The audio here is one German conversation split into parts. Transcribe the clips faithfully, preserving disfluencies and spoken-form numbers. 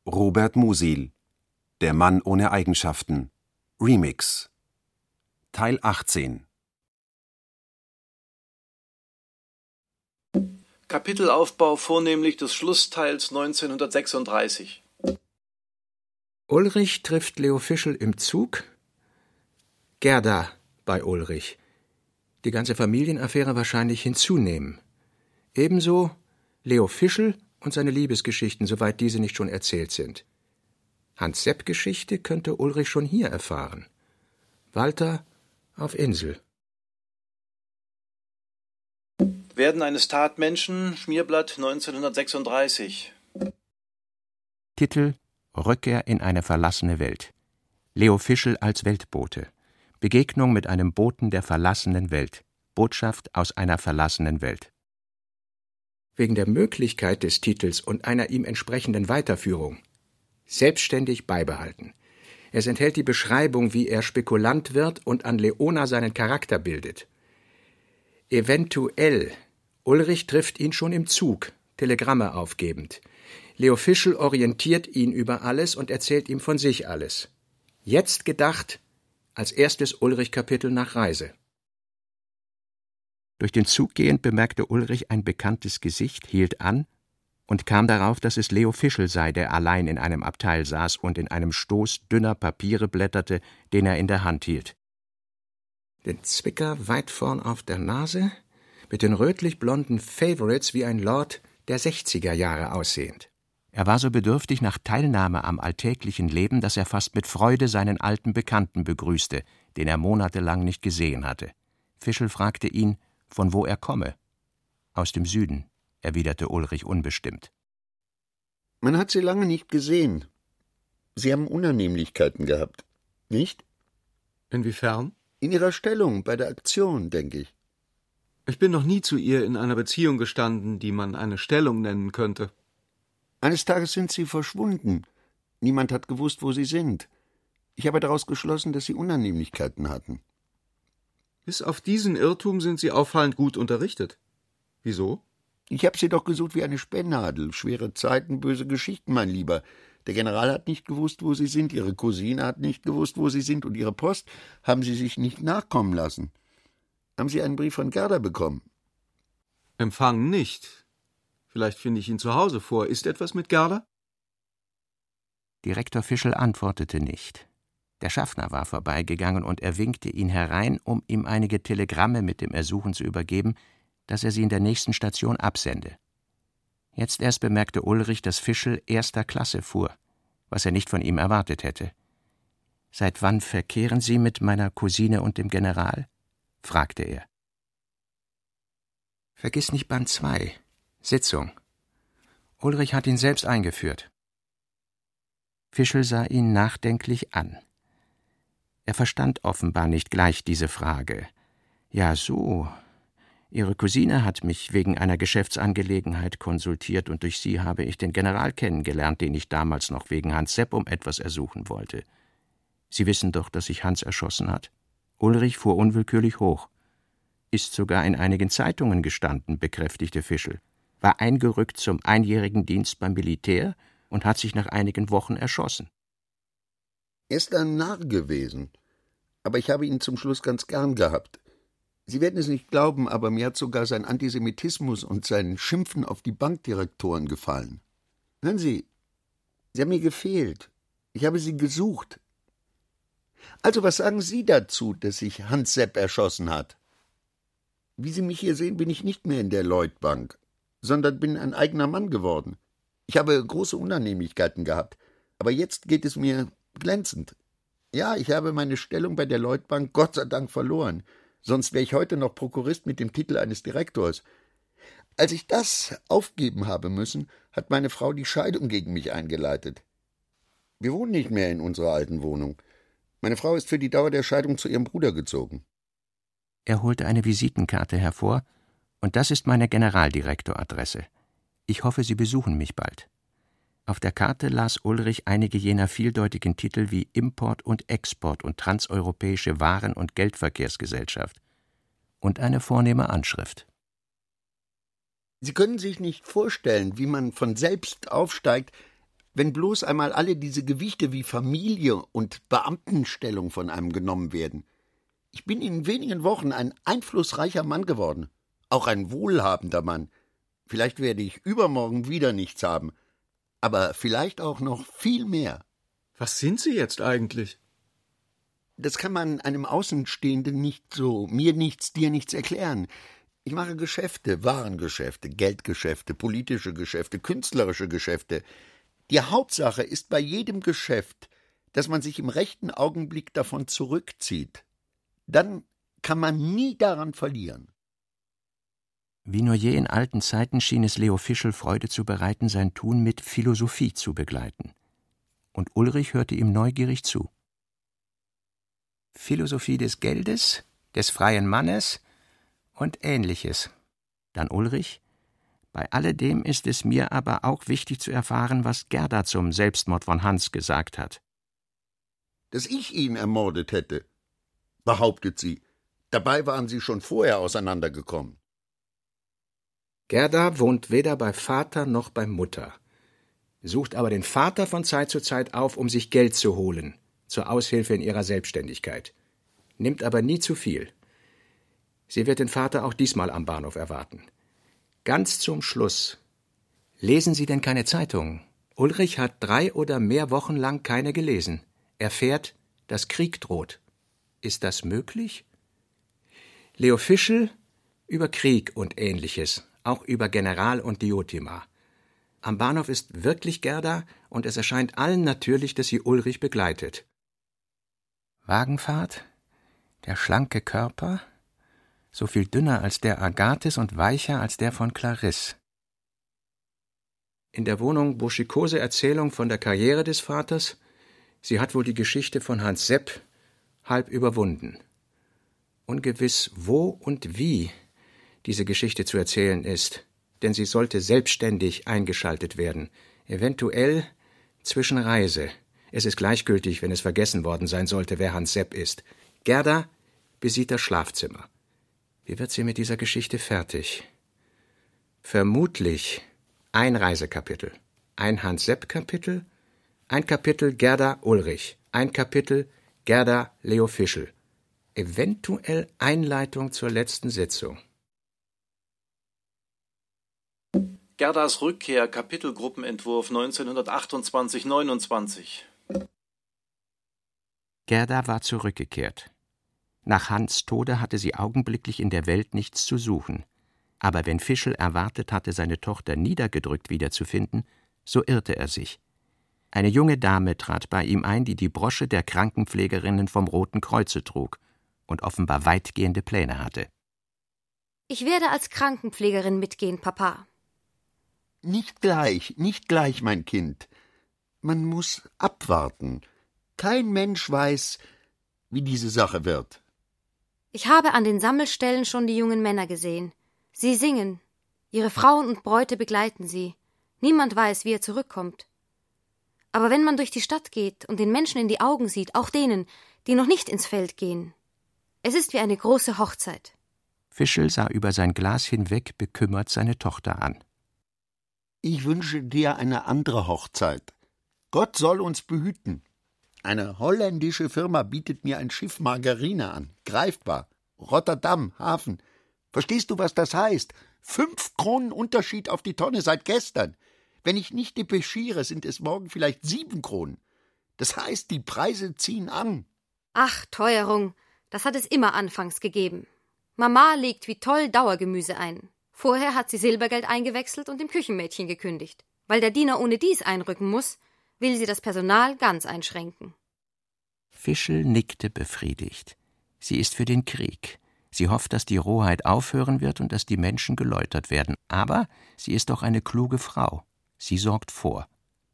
Robert Musil, Der Mann ohne Eigenschaften, Remix, Teil achtzehn. Kapitelaufbau vornehmlich des Schlussteils neunzehnhundertsechsunddreißig. Ulrich trifft Leo Fischl im Zug, Gerda bei Ulrich. Die ganze Familienaffäre wahrscheinlich hinzunehmen. Ebenso Leo Fischl und seine Liebesgeschichten, soweit diese nicht schon erzählt sind. Hans-Sepp-Geschichte könnte Ulrich schon hier erfahren. Walter auf Insel. Werden eines Tatmenschen, Schmierblatt neunzehnhundertsechsunddreißig. Titel: Rückkehr in eine verlassene Welt. Leo Fischl als Weltbote. Begegnung mit einem Boten der verlassenen Welt. Botschaft aus einer verlassenen Welt. Wegen der Möglichkeit des Titels und einer ihm entsprechenden Weiterführung selbstständig beibehalten. Es enthält die Beschreibung, wie er Spekulant wird und an Leona seinen Charakter bildet. Eventuell. Ulrich trifft ihn schon im Zug, Telegramme aufgebend. Leo Fischl orientiert ihn über alles und erzählt ihm von sich alles. Jetzt gedacht als erstes Ulrich-Kapitel nach Reise. Durch den Zug gehend bemerkte Ulrich ein bekanntes Gesicht, hielt an und kam darauf, dass es Leo Fischl sei, der allein in einem Abteil saß und in einem Stoß dünner Papiere blätterte, den er in der Hand hielt. Den Zwicker weit vorn auf der Nase, mit den rötlich-blonden Favorites wie ein Lord der sechziger Jahre aussehend. Er war so bedürftig nach Teilnahme am alltäglichen Leben, dass er fast mit Freude seinen alten Bekannten begrüßte, den er monatelang nicht gesehen hatte. Fischl fragte ihn, von wo er komme. »Aus dem Süden«, erwiderte Ulrich unbestimmt. »Man hat Sie lange nicht gesehen. Sie haben Unannehmlichkeiten gehabt, nicht?« »Inwiefern?« »In Ihrer Stellung bei der Aktion, denke ich.« »Ich bin noch nie zu ihr in einer Beziehung gestanden, die man eine Stellung nennen könnte.« »Eines Tages sind Sie verschwunden. Niemand hat gewusst, wo Sie sind. Ich habe daraus geschlossen, dass Sie Unannehmlichkeiten hatten.« »Bis auf diesen Irrtum sind Sie auffallend gut unterrichtet. Wieso?« »Ich habe Sie doch gesucht wie eine Spennnadel. Schwere Zeiten, böse Geschichten, mein Lieber. Der General hat nicht gewusst, wo Sie sind, Ihre Cousine hat nicht gewusst, wo Sie sind, und Ihre Post haben Sie sich nicht nachkommen lassen. Haben Sie einen Brief von Gerda bekommen?« »Empfangen nicht. Vielleicht finde ich ihn zu Hause vor. Ist etwas mit Gerda?« Direktor Fischl antwortete nicht. Der Schaffner war vorbeigegangen und er winkte ihn herein, um ihm einige Telegramme mit dem Ersuchen zu übergeben, dass er sie in der nächsten Station absende. Jetzt erst bemerkte Ulrich, dass Fischl erster Klasse fuhr, was er nicht von ihm erwartet hätte. »Seit wann verkehren Sie mit meiner Cousine und dem General?« fragte er. »Vergiss nicht Band zwei. Sitzung. Ulrich hat ihn selbst eingeführt.« Fischl sah ihn nachdenklich an. Er verstand offenbar nicht gleich diese Frage. »Ja, so. Ihre Cousine hat mich wegen einer Geschäftsangelegenheit konsultiert und durch sie habe ich den General kennengelernt, den ich damals noch wegen Hans Sepp um etwas ersuchen wollte. Sie wissen doch, dass sich Hans erschossen hat?« Ulrich fuhr unwillkürlich hoch. »Ist sogar in einigen Zeitungen gestanden«, bekräftigte Fischl. »War eingerückt zum einjährigen Dienst beim Militär und hat sich nach einigen Wochen erschossen.« »Er ist ein Narr gewesen, aber ich habe ihn zum Schluss ganz gern gehabt. Sie werden es nicht glauben, aber mir hat sogar sein Antisemitismus und sein Schimpfen auf die Bankdirektoren gefallen. Hören Sie, Sie haben mir gefehlt. Ich habe Sie gesucht. Also was sagen Sie dazu, dass sich Hans Sepp erschossen hat? Wie Sie mich hier sehen, bin ich nicht mehr in der Lloyd-Bank, sondern bin ein eigener Mann geworden. Ich habe große Unannehmlichkeiten gehabt, aber jetzt geht es mir glänzend. Ja, ich habe meine Stellung bei der Lloyd-Bank Gott sei Dank verloren, sonst wäre ich heute noch Prokurist mit dem Titel eines Direktors. Als ich das aufgeben habe müssen, hat meine Frau die Scheidung gegen mich eingeleitet. Wir wohnen nicht mehr in unserer alten Wohnung. Meine Frau ist für die Dauer der Scheidung zu ihrem Bruder gezogen.« Er holte eine Visitenkarte hervor, und das ist meine Generaldirektoradresse. Ich hoffe, Sie besuchen mich bald. Auf der Karte las Ulrich einige jener vieldeutigen Titel wie Import und Export und transeuropäische Waren- und Geldverkehrsgesellschaft und eine vornehme Anschrift. Sie können sich nicht vorstellen, wie man von selbst aufsteigt, Wenn bloß einmal alle diese Gewichte wie Familie und Beamtenstellung von einem genommen werden. Ich bin in wenigen Wochen ein einflussreicher Mann geworden, auch ein wohlhabender Mann. Vielleicht werde ich übermorgen wieder nichts haben, aber vielleicht auch noch viel mehr. Was sind Sie jetzt eigentlich? Das kann man einem Außenstehenden nicht so, mir nichts, dir nichts erklären. Ich mache Geschäfte, Warengeschäfte, Geldgeschäfte, politische Geschäfte, künstlerische Geschäfte. Die Hauptsache ist bei jedem Geschäft, dass man sich im rechten Augenblick davon zurückzieht. Dann kann man nie daran verlieren. Wie nur je in alten Zeiten schien es Leo Fischel Freude zu bereiten, sein Tun mit Philosophie zu begleiten. Und Ulrich hörte ihm neugierig zu. Philosophie des Geldes, des freien Mannes und Ähnliches. Dann Ulrich: Bei alledem ist es mir aber auch wichtig zu erfahren, was Gerda zum Selbstmord von Hans gesagt hat. Dass ich ihn ermordet hätte, behauptet sie. Dabei waren sie schon vorher auseinandergekommen. Gerda wohnt weder bei Vater noch bei Mutter, sucht aber den Vater von Zeit zu Zeit auf, um sich Geld zu holen, zur Aushilfe in ihrer Selbstständigkeit, nimmt aber nie zu viel. Sie wird den Vater auch diesmal am Bahnhof erwarten. Ganz zum Schluss: Lesen Sie denn keine Zeitung? Ulrich hat drei oder mehr Wochen lang keine gelesen. Er erfährt, dass Krieg droht. Ist das möglich? Leo Fischel über Krieg und Ähnliches, auch über General und Diotima. Am Bahnhof ist wirklich Gerda, und es erscheint allen natürlich, dass sie Ulrich begleitet. Wagenfahrt, der schlanke Körper, so viel dünner als der Agathes und weicher als der von Clarisse. In der Wohnung burschikose Erzählung von der Karriere des Vaters. Sie hat wohl die Geschichte von Hans Sepp halb überwunden. Ungewiss, wo und wie diese Geschichte zu erzählen ist, denn sie sollte selbstständig eingeschaltet werden, eventuell zwischen Reise. Es ist gleichgültig, wenn es vergessen worden sein sollte, wer Hans Sepp ist. Gerda besieht das Schlafzimmer. Wie wird sie mit dieser Geschichte fertig? Vermutlich ein Reisekapitel, ein Hans-Sepp-Kapitel, ein Kapitel Gerda Ulrich, ein Kapitel Gerda Leo Fischel, eventuell Einleitung zur letzten Sitzung. Gerdas Rückkehr, Kapitelgruppenentwurf neunzehnhundertachtundzwanzig neunundzwanzig. Gerda war zurückgekehrt. Nach Hans' Tode hatte sie augenblicklich in der Welt nichts zu suchen. Aber wenn Fischel erwartet hatte, seine Tochter niedergedrückt wiederzufinden, so irrte er sich. Eine junge Dame trat bei ihm ein, die die Brosche der Krankenpflegerinnen vom Roten Kreuze trug und offenbar weitgehende Pläne hatte. Ich werde als Krankenpflegerin mitgehen, Papa. Nicht gleich, nicht gleich, mein Kind. Man muss abwarten. Kein Mensch weiß, wie diese Sache wird. Ich habe an den Sammelstellen schon die jungen Männer gesehen. Sie singen. Ihre Frauen und Bräute begleiten sie. Niemand weiß, wie er zurückkommt. Aber wenn man durch die Stadt geht und den Menschen in die Augen sieht, auch denen, die noch nicht ins Feld gehen, es ist wie eine große Hochzeit. Fischel sah über sein Glas hinweg bekümmert seine Tochter an. Ich wünsche dir eine andere Hochzeit. Gott soll uns behüten. Eine holländische Firma bietet mir ein Schiff Margarine an, greifbar, Rotterdam, Hafen. Verstehst du, was das heißt? Fünf Kronen Unterschied auf die Tonne seit gestern. Wenn ich nicht depeschiere, sind es morgen vielleicht sieben Kronen. Das heißt, die Preise ziehen an. Ach, Teuerung, das hat es immer anfangs gegeben. Mama legt wie toll Dauergemüse ein. Vorher hat sie Silbergeld eingewechselt und dem Küchenmädchen gekündigt. Weil der Diener ohne dies einrücken muss, will sie das Personal ganz einschränken. Fischel nickte befriedigt. Sie ist für den Krieg. Sie hofft, dass die Rohheit aufhören wird und dass die Menschen geläutert werden. Aber sie ist doch eine kluge Frau. Sie sorgt vor.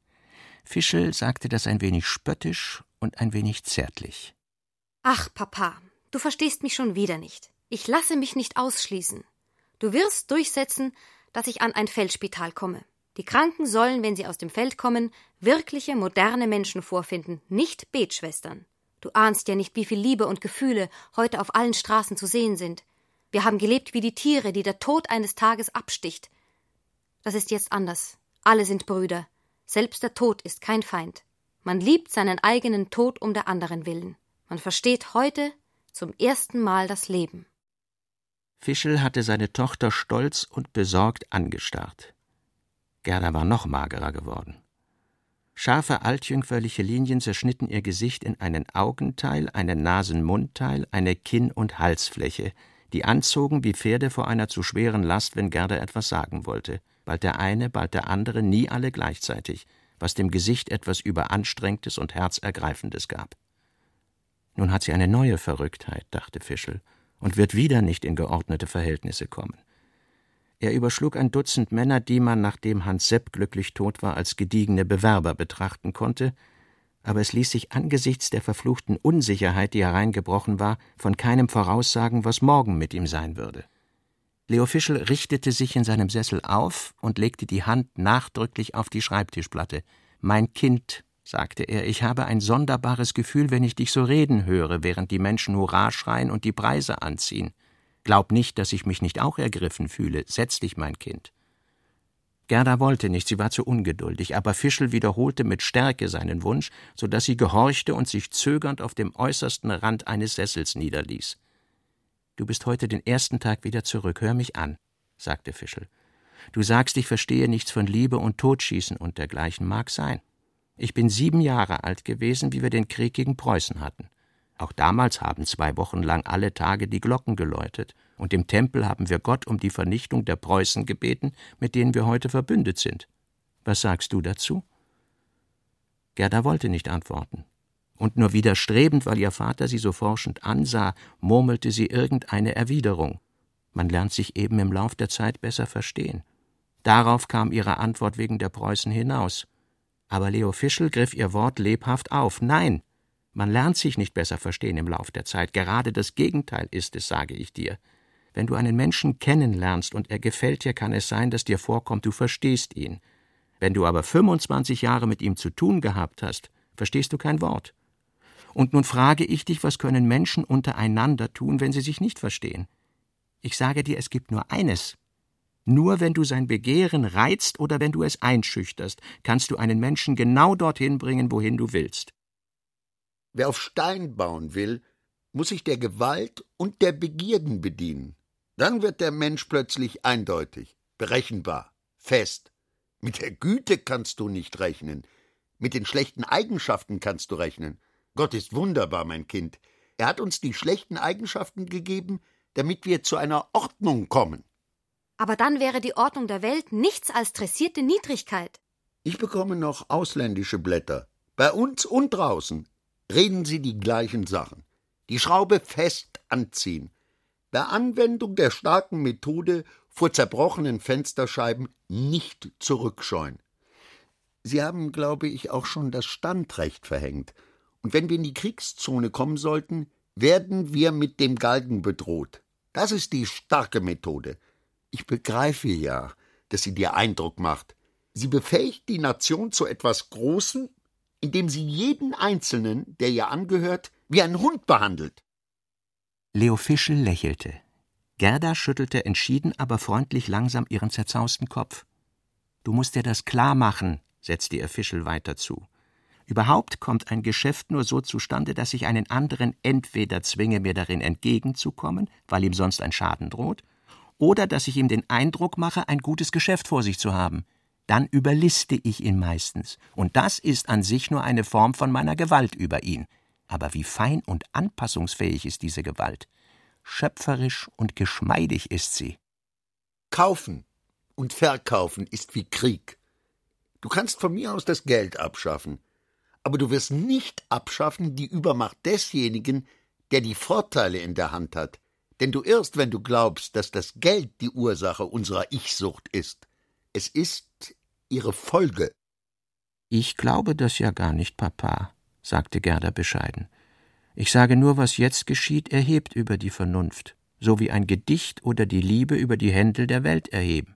Fischel sagte das ein wenig spöttisch und ein wenig zärtlich. Ach, Papa, du verstehst mich schon wieder nicht. Ich lasse mich nicht ausschließen. Du wirst durchsetzen, dass ich an ein Feldspital komme. Die Kranken sollen, wenn sie aus dem Feld kommen, wirkliche, moderne Menschen vorfinden, nicht Betschwestern. Du ahnst ja nicht, wie viel Liebe und Gefühle heute auf allen Straßen zu sehen sind. Wir haben gelebt wie die Tiere, die der Tod eines Tages absticht. Das ist jetzt anders. Alle sind Brüder. Selbst der Tod ist kein Feind. Man liebt seinen eigenen Tod um der anderen willen. Man versteht heute zum ersten Mal das Leben. Fischel hatte seine Tochter stolz und besorgt angestarrt. Gerda war noch magerer geworden. Scharfe altjüngferliche Linien zerschnitten ihr Gesicht in einen Augenteil, einen Nasen-Mundteil, eine Kinn- und Halsfläche, die anzogen wie Pferde vor einer zu schweren Last, wenn Gerda etwas sagen wollte. Bald der eine, bald der andere, nie alle gleichzeitig, was dem Gesicht etwas Überanstrengtes und Herzergreifendes gab. Nun hat sie eine neue Verrücktheit, dachte Fischel, und wird wieder nicht in geordnete Verhältnisse kommen. Er überschlug ein Dutzend Männer, die man, nachdem Hans Sepp glücklich tot war, als gediegene Bewerber betrachten konnte, aber es ließ sich angesichts der verfluchten Unsicherheit, die hereingebrochen war, von keinem voraussagen, was morgen mit ihm sein würde. Leo Fischel richtete sich in seinem Sessel auf und legte die Hand nachdrücklich auf die Schreibtischplatte. »Mein Kind«, sagte er, »ich habe ein sonderbares Gefühl, wenn ich dich so reden höre, während die Menschen Hurra schreien und die Preise anziehen. Glaub nicht, dass ich mich nicht auch ergriffen fühle. Setz dich, mein Kind.« Gerda wollte nicht, sie war zu ungeduldig, aber Fischel wiederholte mit Stärke seinen Wunsch, so dass sie gehorchte und sich zögernd auf dem äußersten Rand eines Sessels niederließ. »Du bist heute den ersten Tag wieder zurück, hör mich an«, sagte Fischel. »Du sagst, ich verstehe nichts von Liebe und Totschießen und dergleichen, mag sein. Ich bin sieben Jahre alt gewesen, wie wir den Krieg gegen Preußen hatten. Auch damals haben zwei Wochen lang alle Tage die Glocken geläutet, und im Tempel haben wir Gott um die Vernichtung der Preußen gebeten, mit denen wir heute verbündet sind. Was sagst du dazu?« Gerda wollte nicht antworten. Und nur widerstrebend, weil ihr Vater sie so forschend ansah, murmelte sie irgendeine Erwiderung. Man lernt sich eben im Lauf der Zeit besser verstehen. Darauf kam ihre Antwort wegen der Preußen hinaus. Aber Leo Fischel griff ihr Wort lebhaft auf. »Nein, man lernt sich nicht besser verstehen im Lauf der Zeit. Gerade das Gegenteil ist es, sage ich dir. Wenn du einen Menschen kennenlernst und er gefällt dir, kann es sein, dass dir vorkommt, du verstehst ihn. Wenn du aber fünfundzwanzig Jahre mit ihm zu tun gehabt hast, verstehst du kein Wort. Und nun frage ich dich, was können Menschen untereinander tun, wenn sie sich nicht verstehen? Ich sage dir, es gibt nur eines. Nur wenn du sein Begehren reizt oder wenn du es einschüchterst, kannst du einen Menschen genau dorthin bringen, wohin du willst.« Wer auf Stein bauen will, muss sich der Gewalt und der Begierden bedienen. Dann wird der Mensch plötzlich eindeutig, berechenbar, fest. Mit der Güte kannst du nicht rechnen. Mit den schlechten Eigenschaften kannst du rechnen. Gott ist wunderbar, mein Kind. Er hat uns die schlechten Eigenschaften gegeben, damit wir zu einer Ordnung kommen. Aber dann wäre die Ordnung der Welt nichts als dressierte Niedrigkeit. Ich bekomme noch ausländische Blätter. Bei uns und draußen reden sie die gleichen Sachen. Die Schraube fest anziehen. Bei Anwendung der starken Methode vor zerbrochenen Fensterscheiben nicht zurückscheuen. Sie haben, glaube ich, auch schon das Standrecht verhängt. Und wenn wir in die Kriegszone kommen sollten, werden wir mit dem Galgen bedroht. Das ist die starke Methode. Ich begreife ja, dass sie dir Eindruck macht. Sie befähigt die Nation zu etwas Großem, indem sie jeden Einzelnen, der ihr angehört, wie einen Hund behandelt. Leo Fischel lächelte. Gerda schüttelte entschieden, aber freundlich langsam ihren zerzausten Kopf. »Du musst dir das klar machen«, setzte ihr Fischel weiter zu. »Überhaupt kommt ein Geschäft nur so zustande, dass ich einen anderen entweder zwinge, mir darin entgegenzukommen, weil ihm sonst ein Schaden droht, oder dass ich ihm den Eindruck mache, ein gutes Geschäft vor sich zu haben. Dann überliste ich ihn meistens, und das ist an sich nur eine Form von meiner Gewalt über ihn. Aber wie fein und anpassungsfähig ist diese Gewalt. Schöpferisch und geschmeidig ist sie.« Kaufen und verkaufen ist wie Krieg. Du kannst von mir aus das Geld abschaffen, aber du wirst nicht abschaffen die Übermacht desjenigen, der die Vorteile in der Hand hat. Denn du irrst, wenn du glaubst, dass das Geld die Ursache unserer Ich-Sucht ist. Es ist ihre Folge. »Ich glaube das ja gar nicht, Papa«, sagte Gerda bescheiden. »Ich sage nur, was jetzt geschieht, erhebt über die Vernunft, so wie ein Gedicht oder die Liebe über die Händel der Welt erheben.«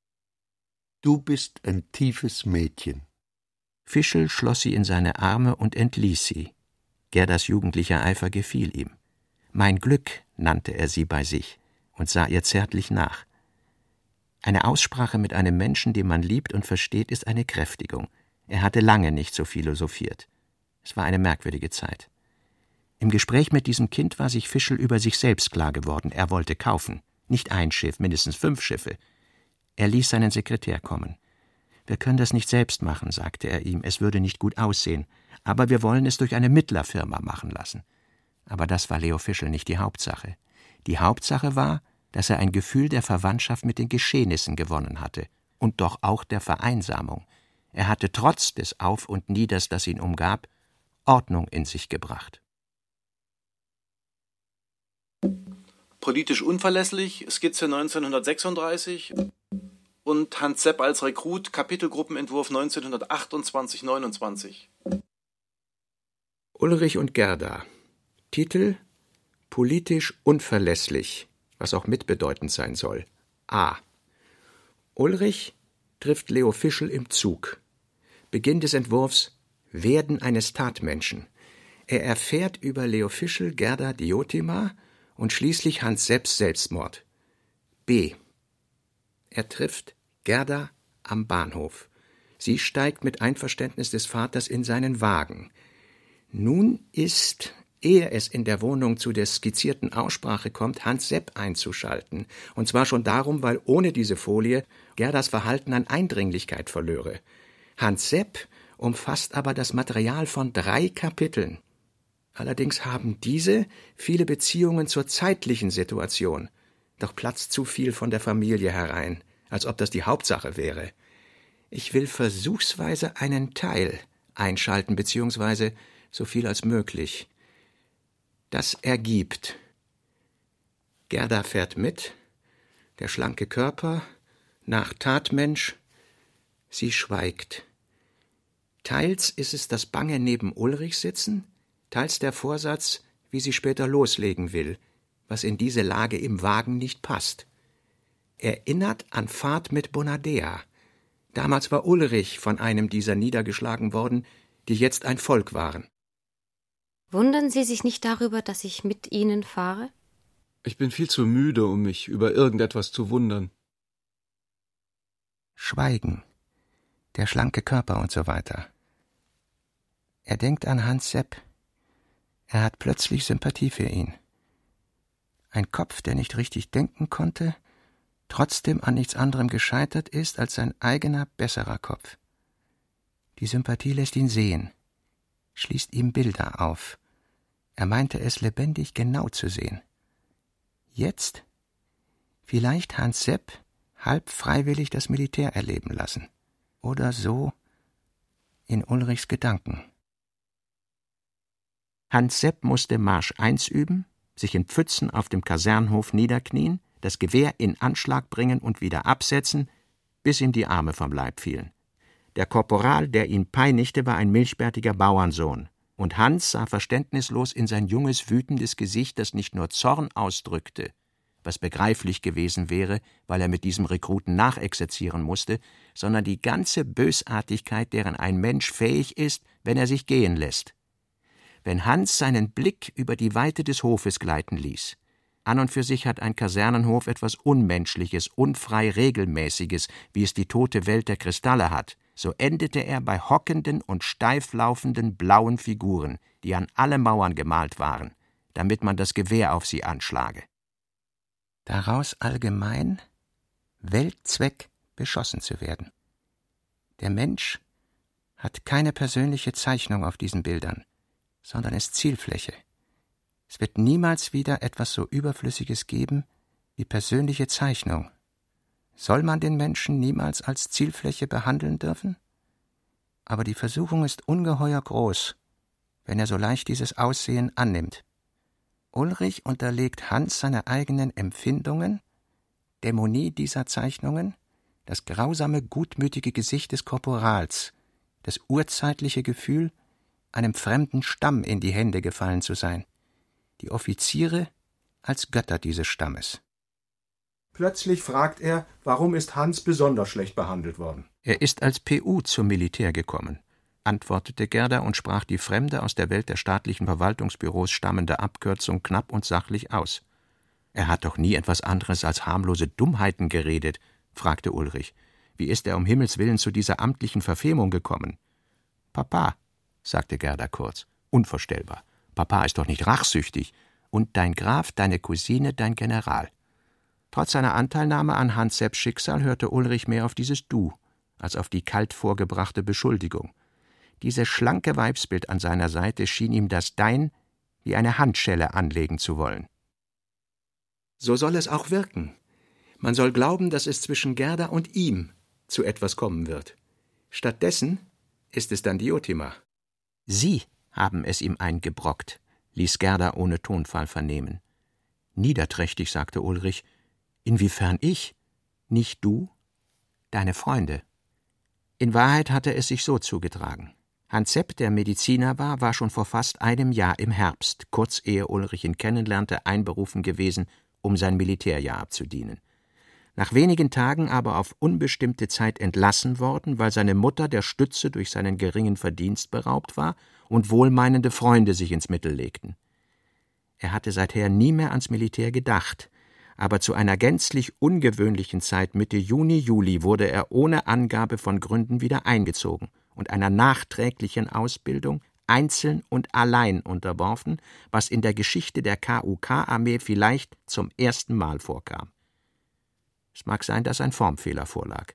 »Du bist ein tiefes Mädchen.« Fischel schloss sie in seine Arme und entließ sie. Gerdas jugendlicher Eifer gefiel ihm. »Mein Glück«, nannte er sie bei sich und sah ihr zärtlich nach. Eine Aussprache mit einem Menschen, den man liebt und versteht, ist eine Kräftigung. Er hatte lange nicht so philosophiert. Es war eine merkwürdige Zeit. Im Gespräch mit diesem Kind war sich Fischel über sich selbst klar geworden. Er wollte kaufen. Nicht ein Schiff, mindestens fünf Schiffe. Er ließ seinen Sekretär kommen. »Wir können das nicht selbst machen«, sagte er ihm, »es würde nicht gut aussehen, aber wir wollen es durch eine Mittlerfirma machen lassen.« Aber das war Leo Fischel nicht die Hauptsache. Die Hauptsache war, dass er ein Gefühl der Verwandtschaft mit den Geschehnissen gewonnen hatte und doch auch der Vereinsamung. Er hatte trotz des Auf und Nieders, das ihn umgab, Ordnung in sich gebracht. Politisch unverlässlich, Skizze neunzehnhundertsechsunddreißig und Hans Sepp als Rekrut, Kapitelgruppenentwurf neunzehnhundertachtundzwanzig neunundzwanzig. Ulrich und Gerda. Titel: Politisch unverlässlich, was auch mitbedeutend sein soll. A. Ulrich trifft Leo Fischel im Zug. Beginn des Entwurfs: Werden eines Tatmenschen. Er erfährt über Leo Fischel, Gerda Diotima und schließlich Hans Sepps Selbstmord. B. Er trifft Gerda am Bahnhof. Sie steigt mit Einverständnis des Vaters in seinen Wagen. Nun ist, ehe es in der Wohnung zu der skizzierten Aussprache kommt, Hans Sepp einzuschalten. Und zwar schon darum, weil ohne diese Folie Gerdas Verhalten an Eindringlichkeit verlöre. Hans Sepp umfasst aber das Material von drei Kapiteln. Allerdings haben diese viele Beziehungen zur zeitlichen Situation. Doch platzt zu viel von der Familie herein, als ob das die Hauptsache wäre. Ich will versuchsweise einen Teil einschalten, beziehungsweise so viel als möglich. Das ergibt: Gerda fährt mit, der schlanke Körper, nach Tatmensch, sie schweigt. Teils ist es das bange neben Ulrich sitzen, teils der Vorsatz, wie sie später loslegen will, was in diese Lage im Wagen nicht passt. Erinnert an Fahrt mit Bonadea. Damals war Ulrich von einem dieser niedergeschlagen worden, die jetzt ein Volk waren. Wundern Sie sich nicht darüber, dass ich mit Ihnen fahre? Ich bin viel zu müde, um mich über irgendetwas zu wundern. Schweigen, der schlanke Körper und so weiter. Er denkt an Hans Sepp. Er hat plötzlich Sympathie für ihn. Ein Kopf, der nicht richtig denken konnte, trotzdem an nichts anderem gescheitert ist als sein eigener, besserer Kopf. Die Sympathie lässt ihn sehen, schließt ihm Bilder auf. Er meinte es lebendig genau zu sehen. Jetzt vielleicht Hans Sepp halb freiwillig das Militär erleben lassen. Oder so in Ulrichs Gedanken. Hans Sepp musste Marsch eins üben, sich in Pfützen auf dem Kasernhof niederknien, das Gewehr in Anschlag bringen und wieder absetzen, bis ihm die Arme vom Leib fielen. Der Korporal, der ihn peinigte, war ein milchbärtiger Bauernsohn, und Hans sah verständnislos in sein junges, wütendes Gesicht, das nicht nur Zorn ausdrückte, was begreiflich gewesen wäre, weil er mit diesem Rekruten nachexerzieren musste, sondern die ganze Bösartigkeit, deren ein Mensch fähig ist, wenn er sich gehen lässt. Wenn Hans seinen Blick über die Weite des Hofes gleiten ließ, an und für sich hat ein Kasernenhof etwas Unmenschliches, unfrei Regelmäßiges, wie es die tote Welt der Kristalle hat, so endete er bei hockenden und steif laufenden blauen Figuren, die an alle Mauern gemalt waren, damit man das Gewehr auf sie anschlage. Daraus allgemein Weltzweck beschossen zu werden. Der Mensch hat keine persönliche Zeichnung auf diesen Bildern, sondern ist Zielfläche. Es wird niemals wieder etwas so Überflüssiges geben wie persönliche Zeichnung. Soll man den Menschen niemals als Zielfläche behandeln dürfen? Aber die Versuchung ist ungeheuer groß, wenn er so leicht dieses Aussehen annimmt. Ulrich unterlegt Hans seine eigenen Empfindungen, Dämonie dieser Zeichnungen, das grausame, gutmütige Gesicht des Korporals, das urzeitliche Gefühl, einem fremden Stamm in die Hände gefallen zu sein, die Offiziere als Götter dieses Stammes. Plötzlich fragt er, warum ist Hans besonders schlecht behandelt worden? Er ist als P U zum Militär gekommen, antwortete Gerda und sprach die fremde, aus der Welt der staatlichen Verwaltungsbüros stammende Abkürzung knapp und sachlich aus. Er hat doch nie etwas anderes als harmlose Dummheiten geredet, fragte Ulrich. Wie ist er um Himmels willen zu dieser amtlichen Verfemung gekommen? »Papa«, sagte Gerda kurz, unvorstellbar. »Papa ist doch nicht rachsüchtig. Und dein Graf, deine Cousine, dein General.« Trotz seiner Anteilnahme an Hans Sepps Schicksal hörte Ulrich mehr auf dieses Du, als auf die kalt vorgebrachte Beschuldigung. Dieses schlanke Weibsbild an seiner Seite schien ihm das Dein wie eine Handschelle anlegen zu wollen. So soll es auch wirken. Man soll glauben, dass es zwischen Gerda und ihm zu etwas kommen wird. Stattdessen ist es dann Diotima. »Sie haben es ihm eingebrockt«, ließ Gerda ohne Tonfall vernehmen. Niederträchtig sagte Ulrich: »Inwiefern ich? Nicht du? Deine Freunde?« In Wahrheit hatte es sich so zugetragen. Hans Sepp, der Mediziner war, war schon vor fast einem Jahr im Herbst, kurz ehe Ulrich ihn kennenlernte, einberufen gewesen, um sein Militärjahr abzudienen. Nach wenigen Tagen aber auf unbestimmte Zeit entlassen worden, weil seine Mutter der Stütze durch seinen geringen Verdienst beraubt war und wohlmeinende Freunde sich ins Mittel legten. Er hatte seither nie mehr ans Militär gedacht, aber zu einer gänzlich ungewöhnlichen Zeit Mitte Juni, Juli wurde er ohne Angabe von Gründen wieder eingezogen und einer nachträglichen Ausbildung einzeln und allein unterworfen, was in der Geschichte der K U K-Armee vielleicht zum ersten Mal vorkam. Es mag sein, dass ein Formfehler vorlag.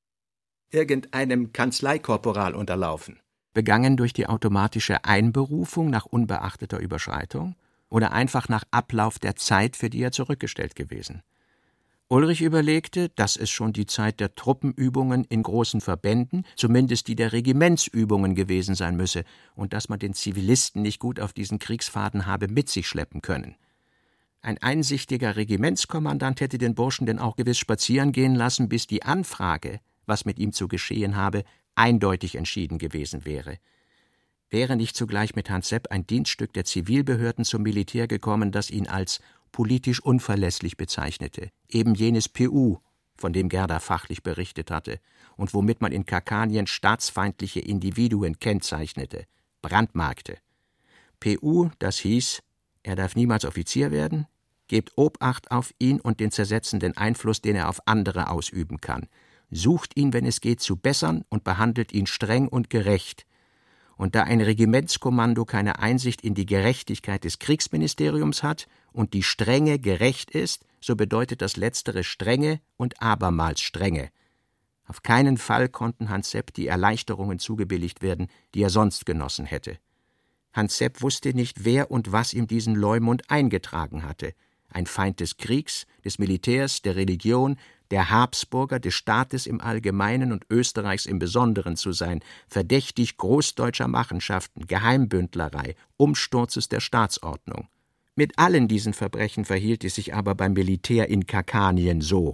Irgendeinem Kanzleikorporal unterlaufen. Begangen durch die automatische Einberufung nach unbeachteter Überschreitung oder einfach nach Ablauf der Zeit, für die er zurückgestellt gewesen. Ulrich überlegte, dass es schon die Zeit der Truppenübungen in großen Verbänden, zumindest die der Regimentsübungen gewesen sein müsse, und dass man den Zivilisten nicht gut auf diesen Kriegsfaden habe mit sich schleppen können. Ein einsichtiger Regimentskommandant hätte den Burschen denn auch gewiss spazieren gehen lassen, bis die Anfrage, was mit ihm zu geschehen habe, eindeutig entschieden gewesen wäre. Wäre nicht zugleich mit Hans Sepp ein Dienststück der Zivilbehörden zum Militär gekommen, das ihn als politisch unverlässlich bezeichnete, eben jenes P U, von dem Gerda fachlich berichtet hatte und womit man in Kakanien staatsfeindliche Individuen kennzeichnete, brandmarkte. P U, das hieß: Er darf niemals Offizier werden, gebt Obacht auf ihn und den zersetzenden Einfluss, den er auf andere ausüben kann. Sucht ihn, wenn es geht, zu bessern und behandelt ihn streng und gerecht. Und da ein Regimentskommando keine Einsicht in die Gerechtigkeit des Kriegsministeriums hat und die Strenge gerecht ist, so bedeutet das Letztere Strenge und abermals Strenge. Auf keinen Fall konnten Hans Sepp die Erleichterungen zugebilligt werden, die er sonst genossen hätte. Hans Sepp wusste nicht, wer und was ihm diesen Leumund eingetragen hatte. Ein Feind des Kriegs, des Militärs, der Religion, der Habsburger, des Staates im Allgemeinen und Österreichs im Besonderen zu sein, verdächtig großdeutscher Machenschaften, Geheimbündlerei, Umsturzes der Staatsordnung. Mit allen diesen Verbrechen verhielt es sich aber beim Militär in Kakanien so.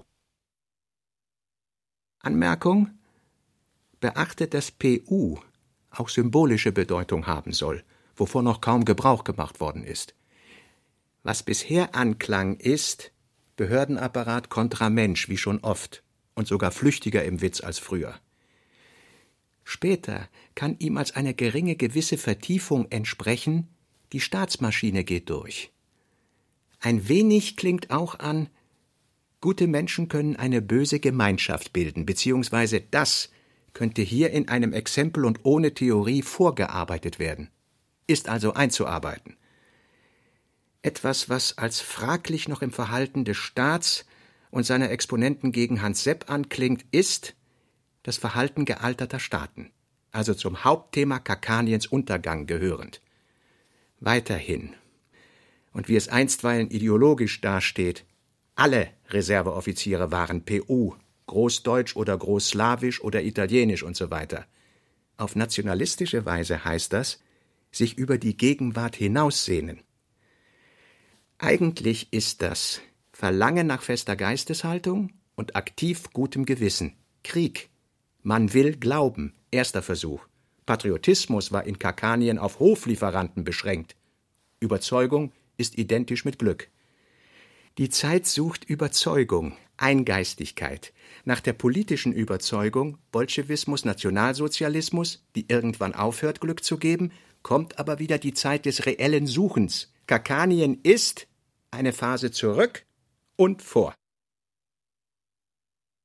Anmerkung: Beachtet, dass P U auch symbolische Bedeutung haben soll, wovon noch kaum Gebrauch gemacht worden ist. Was bisher anklang, ist Behördenapparat kontra Mensch, wie schon oft, und sogar flüchtiger im Witz als früher. Später kann ihm als eine geringe gewisse Vertiefung entsprechen, die Staatsmaschine geht durch. Ein wenig klingt auch an, gute Menschen können eine böse Gemeinschaft bilden, beziehungsweise das könnte hier in einem Exempel und ohne Theorie vorgearbeitet werden, ist also einzuarbeiten. Etwas, was als fraglich noch im Verhalten des Staats und seiner Exponenten gegen Hans Sepp anklingt, ist das Verhalten gealterter Staaten, also zum Hauptthema Kakaniens Untergang gehörend. Weiterhin, und wie es einstweilen ideologisch dasteht, alle Reserveoffiziere waren P U, Großdeutsch oder Großslawisch oder Italienisch und so weiter. Auf nationalistische Weise heißt das, sich über die Gegenwart hinaussehnen. Eigentlich ist das Verlangen nach fester Geisteshaltung und aktiv gutem Gewissen. Krieg. Man will glauben. Erster Versuch. Patriotismus war in Kakanien auf Hoflieferanten beschränkt. Überzeugung ist identisch mit Glück. Die Zeit sucht Überzeugung, Eingeistigkeit. Nach der politischen Überzeugung, Bolschewismus, Nationalsozialismus, die irgendwann aufhört, Glück zu geben, kommt aber wieder die Zeit des reellen Suchens. Kakanien ist eine Phase zurück und vor.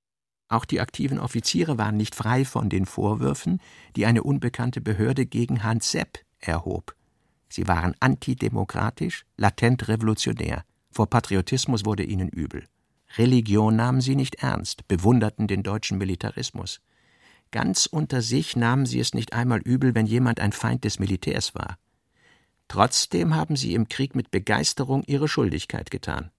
Auch die aktiven Offiziere waren nicht frei von den Vorwürfen, die eine unbekannte Behörde gegen Hans Sepp erhob. Sie waren antidemokratisch, latent revolutionär. Vor Patriotismus wurde ihnen übel. Religion nahmen sie nicht ernst, bewunderten den deutschen Militarismus. Ganz unter sich nahmen sie es nicht einmal übel, wenn jemand ein Feind des Militärs war. Trotzdem haben sie im Krieg mit Begeisterung ihre Schuldigkeit getan.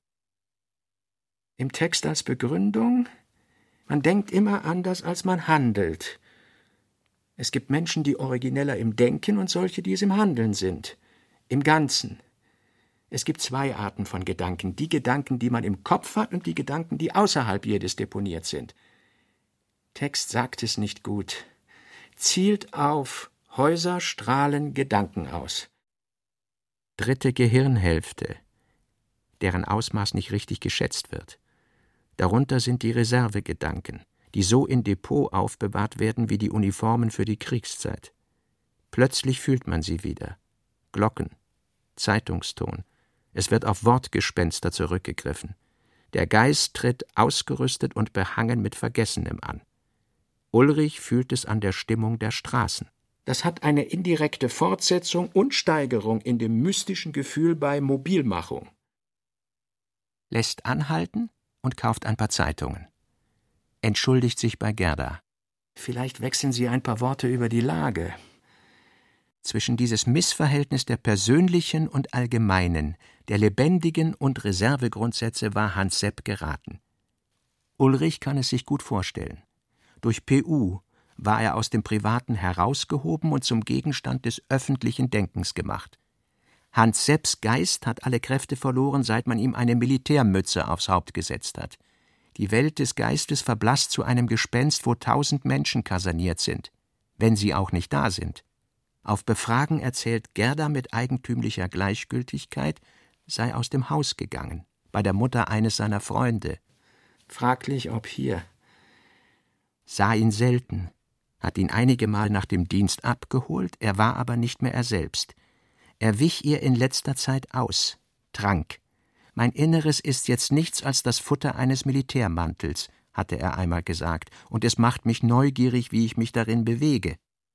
Im Text als Begründung: Man denkt immer anders, als man handelt. Es gibt Menschen, die origineller im Denken und solche, die es im Handeln sind. Im Ganzen. Es gibt zwei Arten von Gedanken. Die Gedanken, die man im Kopf hat, und die Gedanken, die außerhalb jedes deponiert sind. Text sagt es nicht gut. Zielt auf: Häuser strahlen Gedanken aus. Dritte Gehirnhälfte, deren Ausmaß nicht richtig geschätzt wird. Darunter sind die Reservegedanken, die so in Depot aufbewahrt werden wie die Uniformen für die Kriegszeit. Plötzlich fühlt man sie wieder. Glocken, Zeitungston. Es wird auf Wortgespenster zurückgegriffen. Der Geist tritt ausgerüstet und behangen mit Vergessenem an. Ulrich fühlt es an der Stimmung der Straßen. Das hat eine indirekte Fortsetzung und Steigerung in dem mystischen Gefühl bei Mobilmachung. Lässt anhalten und kauft ein paar Zeitungen. Entschuldigt sich bei Gerda. Vielleicht wechseln Sie ein paar Worte über die Lage. Zwischen dieses Missverhältnis der persönlichen und allgemeinen, der lebendigen und Reservegrundsätze war Hans Sepp geraten. Ulrich kann es sich gut vorstellen. Durch P U war er aus dem Privaten herausgehoben und zum Gegenstand des öffentlichen Denkens gemacht. Hans Sepps Geist hat alle Kräfte verloren, seit man ihm eine Militärmütze aufs Haupt gesetzt hat. Die Welt des Geistes verblasst zu einem Gespenst, wo tausend Menschen kaserniert sind, wenn sie auch nicht da sind. Auf Befragen erzählt Gerda mit eigentümlicher Gleichgültigkeit, sei aus dem Haus gegangen, bei der Mutter eines seiner Freunde. Fraglich, ob hier. Sah ihn selten, hat ihn einige Mal nach dem Dienst abgeholt, er war aber nicht mehr er selbst. Er wich ihr in letzter Zeit aus, trank. Mein Inneres ist jetzt nichts als das Futter eines Militärmantels, hatte er einmal gesagt, und es macht mich neugierig, wie ich mich darin bewege.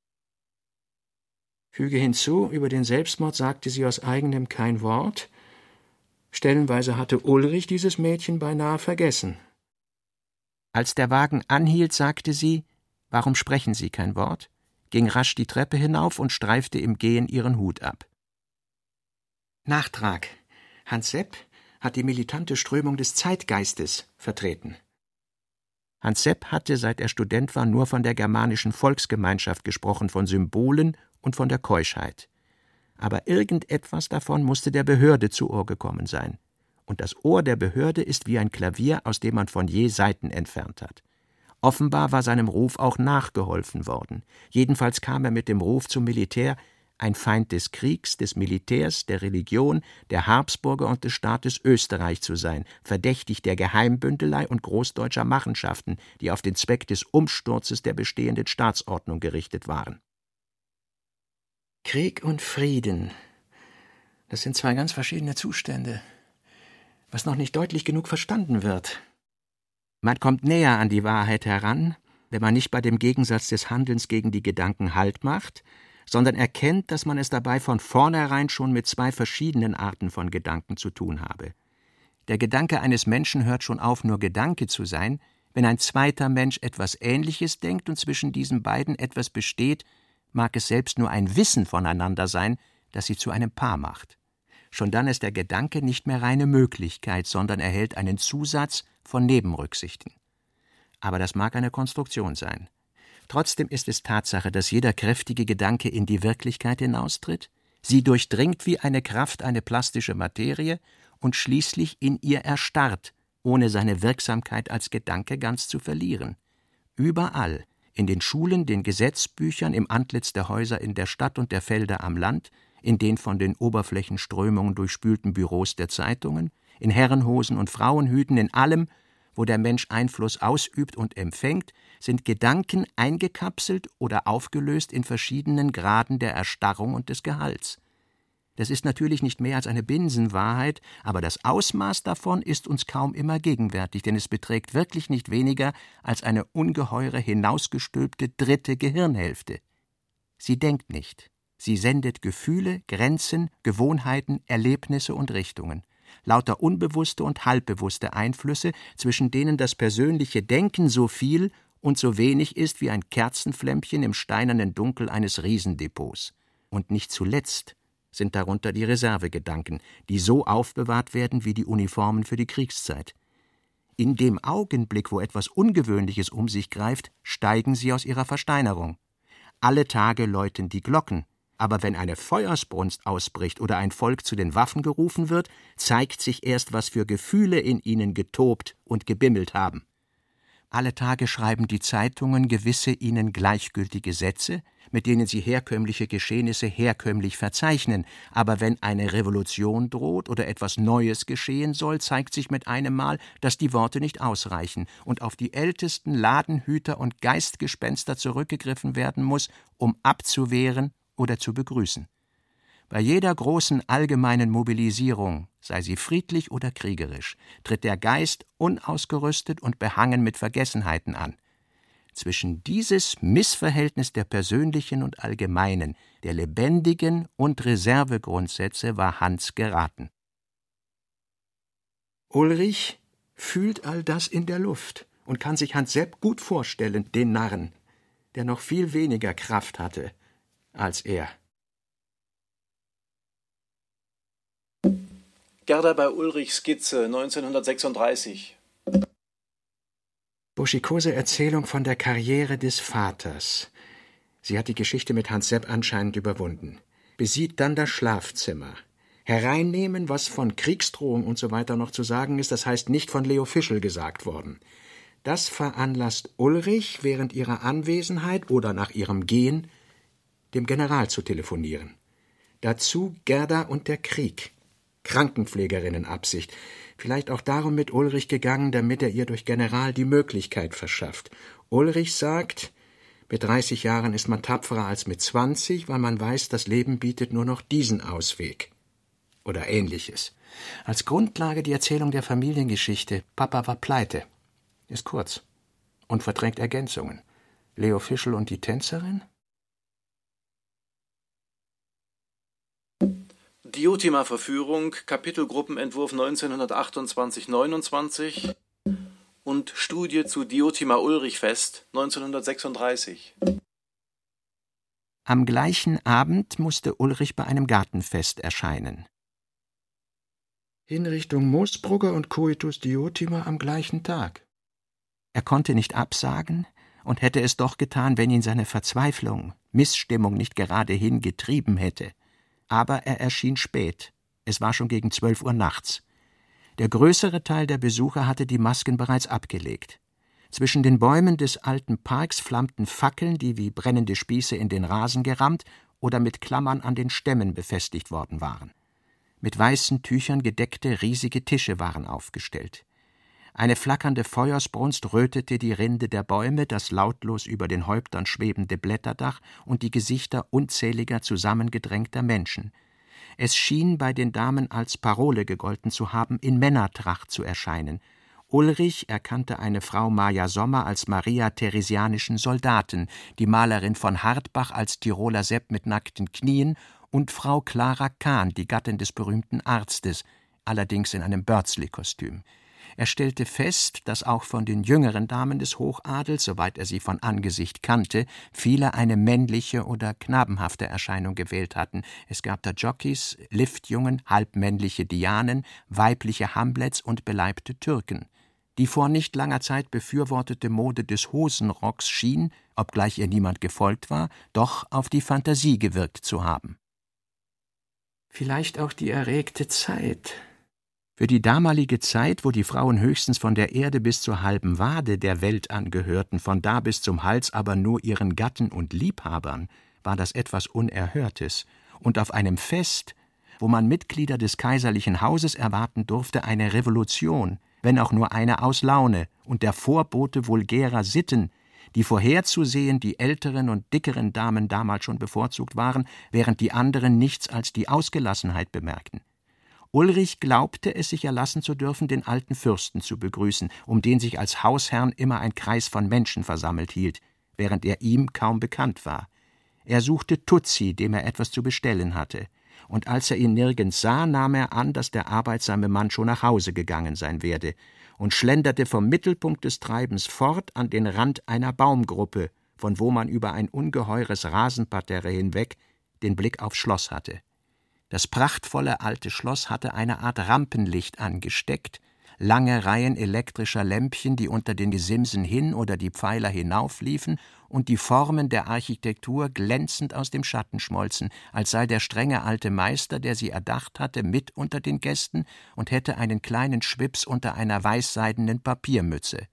Füge hinzu, über den Selbstmord sagte sie aus eigenem kein Wort. Stellenweise hatte Ulrich dieses Mädchen beinahe vergessen. Als der Wagen anhielt, sagte sie: »Warum sprechen Sie kein Wort?«, ging rasch die Treppe hinauf und streifte im Gehen ihren Hut ab. Nachtrag: Hans Sepp hat die militante Strömung des Zeitgeistes vertreten. Hans Sepp hatte, seit er Student war, nur von der germanischen Volksgemeinschaft gesprochen, von Symbolen und von der Keuschheit. Aber irgendetwas davon musste der Behörde zu Ohr gekommen sein. Und das Ohr der Behörde ist wie ein Klavier, aus dem man von je Saiten entfernt hat. Offenbar war seinem Ruf auch nachgeholfen worden. Jedenfalls kam er mit dem Ruf zum Militär, ein Feind des Kriegs, des Militärs, der Religion, der Habsburger und des Staates Österreich zu sein, verdächtig der Geheimbündelei und großdeutscher Machenschaften, die auf den Zweck des Umsturzes der bestehenden Staatsordnung gerichtet waren. Krieg und Frieden, das sind zwei ganz verschiedene Zustände, was noch nicht deutlich genug verstanden wird. Man kommt näher an die Wahrheit heran, wenn man nicht bei dem Gegensatz des Handelns gegen die Gedanken Halt macht, sondern erkennt, dass man es dabei von vornherein schon mit zwei verschiedenen Arten von Gedanken zu tun habe. Der Gedanke eines Menschen hört schon auf, nur Gedanke zu sein, wenn ein zweiter Mensch etwas Ähnliches denkt und zwischen diesen beiden etwas besteht, mag es selbst nur ein Wissen voneinander sein, das sie zu einem Paar macht. Schon dann ist der Gedanke nicht mehr reine Möglichkeit, sondern erhält einen Zusatz von Nebenrücksichten. Aber das mag eine Konstruktion sein. Trotzdem ist es Tatsache, dass jeder kräftige Gedanke in die Wirklichkeit hinaustritt, sie durchdringt wie eine Kraft eine plastische Materie und schließlich in ihr erstarrt, ohne seine Wirksamkeit als Gedanke ganz zu verlieren. Überall, in den Schulen, den Gesetzbüchern, im Antlitz der Häuser in der Stadt und der Felder am Land, in den von den Oberflächenströmungen durchspülten Büros der Zeitungen, in Herrenhosen und Frauenhüten, in allem, wo der Mensch Einfluss ausübt und empfängt, sind Gedanken eingekapselt oder aufgelöst in verschiedenen Graden der Erstarrung und des Gehalts. Das ist natürlich nicht mehr als eine Binsenwahrheit, aber das Ausmaß davon ist uns kaum immer gegenwärtig, denn es beträgt wirklich nicht weniger als eine ungeheure, hinausgestülpte dritte Gehirnhälfte. Sie denkt nicht. Sie sendet Gefühle, Grenzen, Gewohnheiten, Erlebnisse und Richtungen. Lauter unbewusste und halbbewusste Einflüsse, zwischen denen das persönliche Denken so viel und so wenig ist wie ein Kerzenflämmchen im steinernen Dunkel eines Riesendepots. Und nicht zuletzt sind darunter die Reservegedanken, die so aufbewahrt werden wie die Uniformen für die Kriegszeit. In dem Augenblick, wo etwas Ungewöhnliches um sich greift, steigen sie aus ihrer Versteinerung. Alle Tage läuten die Glocken, aber wenn eine Feuersbrunst ausbricht oder ein Volk zu den Waffen gerufen wird, zeigt sich erst, was für Gefühle in ihnen getobt und gebimmelt haben. Alle Tage schreiben die Zeitungen gewisse ihnen gleichgültige Sätze, mit denen sie herkömmliche Geschehnisse herkömmlich verzeichnen, aber wenn eine Revolution droht oder etwas Neues geschehen soll, zeigt sich mit einem Mal, dass die Worte nicht ausreichen und auf die ältesten Ladenhüter und Geistgespenster zurückgegriffen werden muss, um abzuwehren oder zu begrüßen. Bei jeder großen allgemeinen Mobilisierung, sei sie friedlich oder kriegerisch, tritt der Geist unausgerüstet und behangen mit Vergessenheiten an. Zwischen dieses Missverhältnis der persönlichen und allgemeinen, der lebendigen und Reservegrundsätze war Hans geraten. Ulrich fühlt all das in der Luft und kann sich Hans Sepp gut vorstellen, den Narren, der noch viel weniger Kraft hatte als er. Gerda bei Ulrich Skizze neunzehnhundertsechsunddreißig. Buschikose Erzählung von der Karriere des Vaters. Sie hat die Geschichte mit Hans Sepp anscheinend überwunden. Besieht dann das Schlafzimmer. Hereinnehmen, was von Kriegsdrohung und so weiter noch zu sagen ist, das heißt nicht von Leo Fischl gesagt worden. Das veranlasst Ulrich, während ihrer Anwesenheit oder nach ihrem Gehen, dem General zu telefonieren. Dazu Gerda und der Krieg. Krankenpflegerinnenabsicht. Vielleicht auch darum mit Ulrich gegangen, damit er ihr durch General die Möglichkeit verschafft. Ulrich sagt, mit dreißig Jahren ist man tapferer als mit zwanzig, weil man weiß, das Leben bietet nur noch diesen Ausweg. Oder Ähnliches. Als Grundlage die Erzählung der Familiengeschichte. Papa war pleite. Ist kurz. Und verdrängt Ergänzungen. Leo Fischl und die Tänzerin? Diotima-Verführung, Kapitelgruppenentwurf neunzehnhundertachtundzwanzig neunundzwanzig und Studie zu Diotima-Ulrich-Fest neunzehnhundertsechsunddreißig. Am gleichen Abend musste Ulrich bei einem Gartenfest erscheinen. Hinrichtung Moosbrugger und Coitus Diotima am gleichen Tag. Er konnte nicht absagen und hätte es doch getan, wenn ihn seine Verzweiflung, Missstimmung nicht geradehin getrieben hätte. Aber er erschien spät. Es war schon gegen zwölf Uhr nachts. Der größere Teil der Besucher hatte die Masken bereits abgelegt. Zwischen den Bäumen des alten Parks flammten Fackeln, die wie brennende Spieße in den Rasen gerammt oder mit Klammern an den Stämmen befestigt worden waren. Mit weißen Tüchern gedeckte riesige Tische waren aufgestellt. Eine flackernde Feuersbrunst rötete die Rinde der Bäume, das lautlos über den Häuptern schwebende Blätterdach und die Gesichter unzähliger zusammengedrängter Menschen. Es schien bei den Damen als Parole gegolten zu haben, in Männertracht zu erscheinen. Ulrich erkannte eine Frau Maja Sommer als Maria Theresianischen Soldaten, die Malerin von Hartbach als Tiroler Sepp mit nackten Knien und Frau Clara Kahn, die Gattin des berühmten Arztes, allerdings in einem Börzli-Kostüm. Er stellte fest, dass auch von den jüngeren Damen des Hochadels, soweit er sie von Angesicht kannte, viele eine männliche oder knabenhafte Erscheinung gewählt hatten. Es gab da Jockeys, Liftjungen, halbmännliche Dianen, weibliche Hamlets und beleibte Türken. Die vor nicht langer Zeit befürwortete Mode des Hosenrocks schien, obgleich ihr niemand gefolgt war, doch auf die Fantasie gewirkt zu haben. Vielleicht auch die erregte Zeit. Für die damalige Zeit, wo die Frauen höchstens von der Erde bis zur halben Wade der Welt angehörten, von da bis zum Hals aber nur ihren Gatten und Liebhabern, war das etwas Unerhörtes. Und auf einem Fest, wo man Mitglieder des kaiserlichen Hauses erwarten durfte, eine Revolution, wenn auch nur eine aus Laune und der Vorbote vulgärer Sitten, die vorherzusehen die älteren und dickeren Damen damals schon bevorzugt waren, während die anderen nichts als die Ausgelassenheit bemerkten. Ulrich glaubte, es sich erlassen zu dürfen, den alten Fürsten zu begrüßen, um den sich als Hausherrn immer ein Kreis von Menschen versammelt hielt, während er ihm kaum bekannt war. Er suchte Tutsi, dem er etwas zu bestellen hatte, und als er ihn nirgends sah, nahm er an, dass der arbeitsame Mann schon nach Hause gegangen sein werde, und schlenderte vom Mittelpunkt des Treibens fort an den Rand einer Baumgruppe, von wo man über ein ungeheures Rasenparterre hinweg den Blick aufs Schloss hatte. Das prachtvolle alte Schloss hatte eine Art Rampenlicht angesteckt, lange Reihen elektrischer Lämpchen, die unter den Gesimsen hin oder die Pfeiler hinaufliefen, und die Formen der Architektur glänzend aus dem Schatten schmolzen, als sei der strenge alte Meister, der sie erdacht hatte, mit unter den Gästen und hätte einen kleinen Schwips unter einer weißseidenen Papiermütze.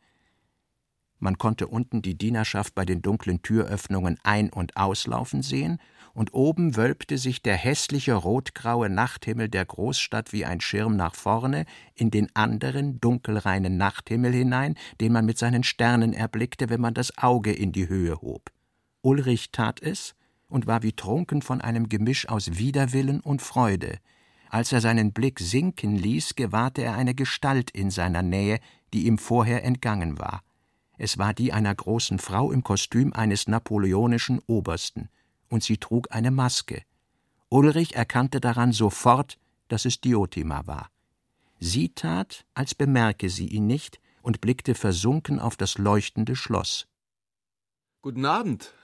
Man konnte unten die Dienerschaft bei den dunklen Türöffnungen ein- und auslaufen sehen, und oben wölbte sich der hässliche rotgraue Nachthimmel der Großstadt wie ein Schirm nach vorne in den anderen, dunkelreinen Nachthimmel hinein, den man mit seinen Sternen erblickte, wenn man das Auge in die Höhe hob. Ulrich tat es und war wie trunken von einem Gemisch aus Widerwillen und Freude. Als er seinen Blick sinken ließ, gewahrte er eine Gestalt in seiner Nähe, die ihm vorher entgangen war. Es war die einer großen Frau im Kostüm eines napoleonischen Obersten, und sie trug eine Maske. Ulrich erkannte daran sofort, dass es Diotima war. Sie tat, als bemerke sie ihn nicht, und blickte versunken auf das leuchtende Schloss. »Guten Abend,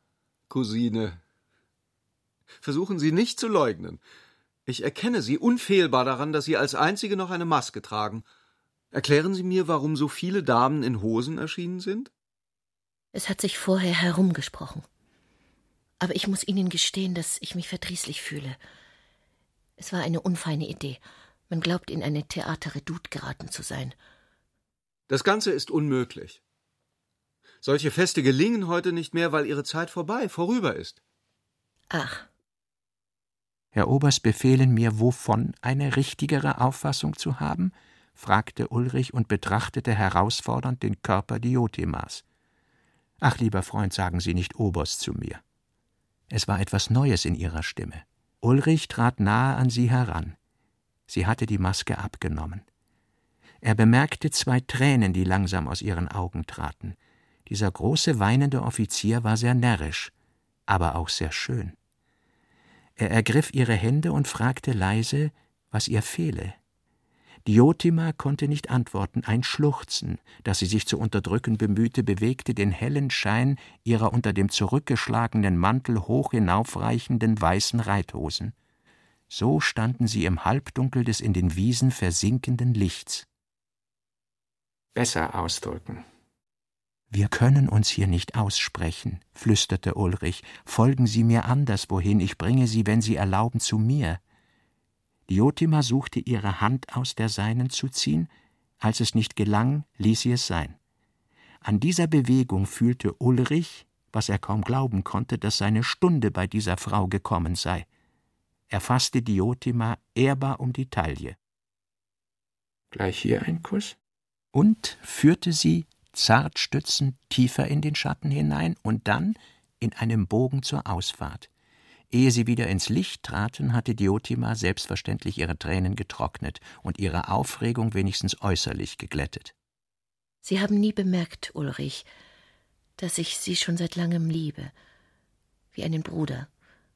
Cousine. Versuchen Sie nicht zu leugnen. Ich erkenne Sie unfehlbar daran, dass Sie als einzige noch eine Maske tragen. Erklären Sie mir, warum so viele Damen in Hosen erschienen sind?« Es hat sich vorher herumgesprochen. Aber ich muss Ihnen gestehen, dass ich mich verdrießlich fühle. Es war eine unfeine Idee. Man glaubt, in eine Theaterredoute geraten zu sein. Das Ganze ist unmöglich. Solche Feste gelingen heute nicht mehr, weil ihre Zeit vorbei, vorüber ist. Ach. Herr Oberst befehlen mir, wovon eine richtigere Auffassung zu haben?« fragte Ulrich und betrachtete herausfordernd den Körper Diotimas. »Ach, lieber Freund, sagen Sie nicht Oberst zu mir.« Es war etwas Neues in ihrer Stimme. Ulrich trat nahe an sie heran. Sie hatte die Maske abgenommen. Er bemerkte zwei Tränen, die langsam aus ihren Augen traten. Dieser große, weinende Offizier war sehr närrisch, aber auch sehr schön. Er ergriff ihre Hände und fragte leise, was ihr fehle. Diotima konnte nicht antworten, ein Schluchzen, das sie sich zu unterdrücken bemühte, bewegte den hellen Schein ihrer unter dem zurückgeschlagenen Mantel hoch hinaufreichenden weißen Reithosen. So standen sie im Halbdunkel des in den Wiesen versinkenden Lichts. »Besser ausdrücken.« »Wir können uns hier nicht aussprechen«, flüsterte Ulrich. »Folgen Sie mir anderswohin, ich bringe Sie, wenn Sie erlauben, zu mir.« Diotima suchte ihre Hand aus der seinen zu ziehen, als es nicht gelang, ließ sie es sein. An dieser Bewegung fühlte Ulrich, was er kaum glauben konnte, dass seine Stunde bei dieser Frau gekommen sei. Er fasste Diotima ehrbar um die Taille. »Gleich hier ein Kuss?« und führte sie, zart stützend, tiefer in den Schatten hinein und dann in einem Bogen zur Ausfahrt. Ehe sie wieder ins Licht traten, hatte Diotima selbstverständlich ihre Tränen getrocknet und ihre Aufregung wenigstens äußerlich geglättet. Sie haben nie bemerkt, Ulrich, dass ich Sie schon seit langem liebe, wie einen Bruder.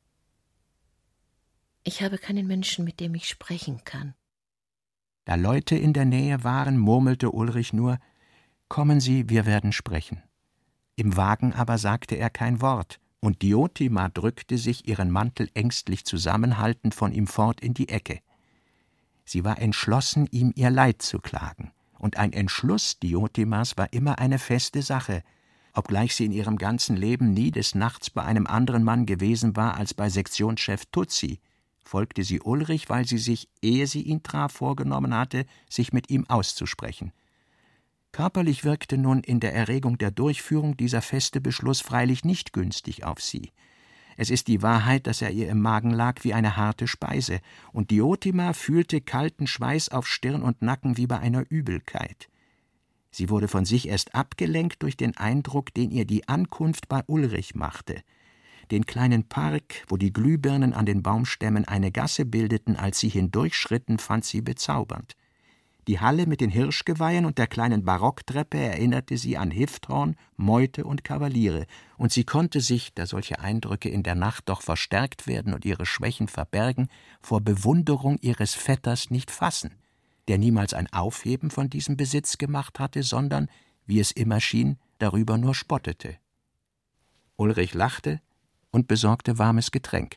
Ich habe keinen Menschen, mit dem ich sprechen kann. Da Leute in der Nähe waren, murmelte Ulrich nur, »Kommen Sie, wir werden sprechen.« Im Wagen aber sagte er kein Wort, und Diotima drückte sich, ihren Mantel ängstlich zusammenhaltend, von ihm fort in die Ecke. Sie war entschlossen, ihm ihr Leid zu klagen, und ein Entschluss Diotimas war immer eine feste Sache, obgleich sie in ihrem ganzen Leben nie des Nachts bei einem anderen Mann gewesen war als bei Sektionschef Tutsi, folgte sie Ulrich, weil sie sich, ehe sie ihn traf, vorgenommen hatte, sich mit ihm auszusprechen. Körperlich wirkte nun in der Erregung der Durchführung dieser feste Beschluss freilich nicht günstig auf sie. Es ist die Wahrheit, dass er ihr im Magen lag wie eine harte Speise, und Diotima fühlte kalten Schweiß auf Stirn und Nacken wie bei einer Übelkeit. Sie wurde von sich erst abgelenkt durch den Eindruck, den ihr die Ankunft bei Ulrich machte. Den kleinen Park, wo die Glühbirnen an den Baumstämmen eine Gasse bildeten, als sie hindurchschritten, fand sie bezaubernd. Die Halle mit den Hirschgeweihen und der kleinen Barocktreppe erinnerte sie an Hifthorn, Meute und Kavaliere, und sie konnte sich, da solche Eindrücke in der Nacht doch verstärkt werden und ihre Schwächen verbergen, vor Bewunderung ihres Vetters nicht fassen, der niemals ein Aufheben von diesem Besitz gemacht hatte, sondern, wie es immer schien, darüber nur spottete. Ulrich lachte und besorgte warmes Getränk.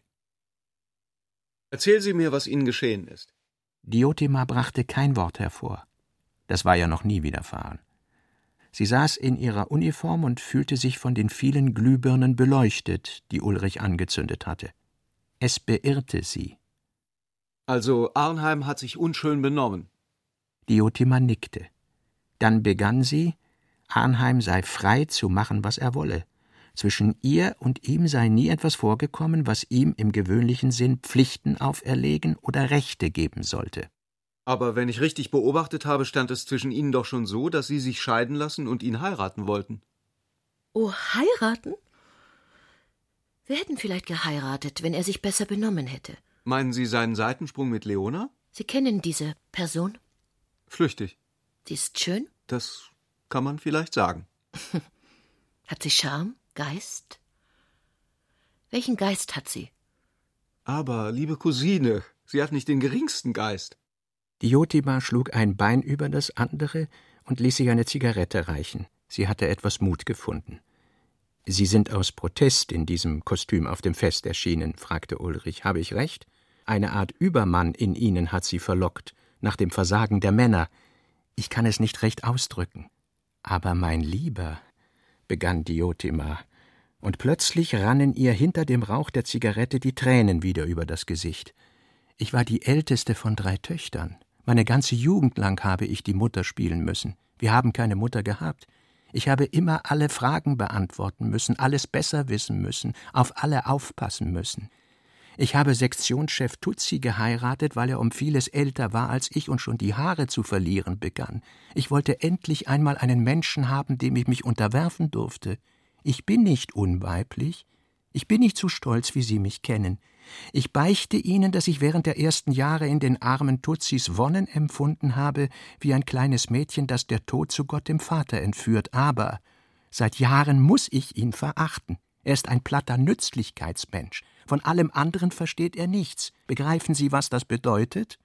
Erzählen Sie mir, was Ihnen geschehen ist. Diotima brachte kein Wort hervor. Das war ja noch nie widerfahren. Sie saß in ihrer Uniform und fühlte sich von den vielen Glühbirnen beleuchtet, die Ulrich angezündet hatte. Es beirrte sie. Also Arnheim hat sich unschön benommen. Diotima nickte. Dann begann sie, Arnheim sei frei zu machen, was er wolle. Zwischen ihr und ihm sei nie etwas vorgekommen, was ihm im gewöhnlichen Sinn Pflichten auferlegen oder Rechte geben sollte. Aber wenn ich richtig beobachtet habe, stand es zwischen Ihnen doch schon so, dass Sie sich scheiden lassen und ihn heiraten wollten. Oh, heiraten? Wir hätten vielleicht geheiratet, wenn er sich besser benommen hätte. Meinen Sie seinen Seitensprung mit Leona? Sie kennen diese Person? Flüchtig. Sie ist schön? Das kann man vielleicht sagen. Hat sie Charme? Geist? Welchen Geist hat sie? Aber, liebe Cousine, sie hat nicht den geringsten Geist. Diotima schlug ein Bein über das andere und ließ sich eine Zigarette reichen. Sie hatte etwas Mut gefunden. »Sie sind aus Protest in diesem Kostüm auf dem Fest erschienen«, fragte Ulrich. »Habe ich recht? Eine Art Übermann in Ihnen hat Sie verlockt, nach dem Versagen der Männer. Ich kann es nicht recht ausdrücken. Aber mein Lieber«, begann Diotima, und plötzlich rannen ihr hinter dem Rauch der Zigarette die Tränen wieder über das Gesicht. »Ich war die älteste von drei Töchtern. Meine ganze Jugend lang habe ich die Mutter spielen müssen. Wir haben keine Mutter gehabt. Ich habe immer alle Fragen beantworten müssen, alles besser wissen müssen, auf alle aufpassen müssen. Ich habe Sektionschef Tutsi geheiratet, weil er um vieles älter war als ich und schon die Haare zu verlieren begann. Ich wollte endlich einmal einen Menschen haben, dem ich mich unterwerfen durfte. Ich bin nicht unweiblich. Ich bin nicht so stolz, wie Sie mich kennen. Ich beichte Ihnen, dass ich während der ersten Jahre in den armen Tutsis Wonnen empfunden habe, wie ein kleines Mädchen, das der Tod zu Gott dem Vater entführt. Aber seit Jahren muss ich ihn verachten. Er ist ein platter Nützlichkeitsmensch. Von allem anderen versteht er nichts. Begreifen Sie, was das bedeutet?«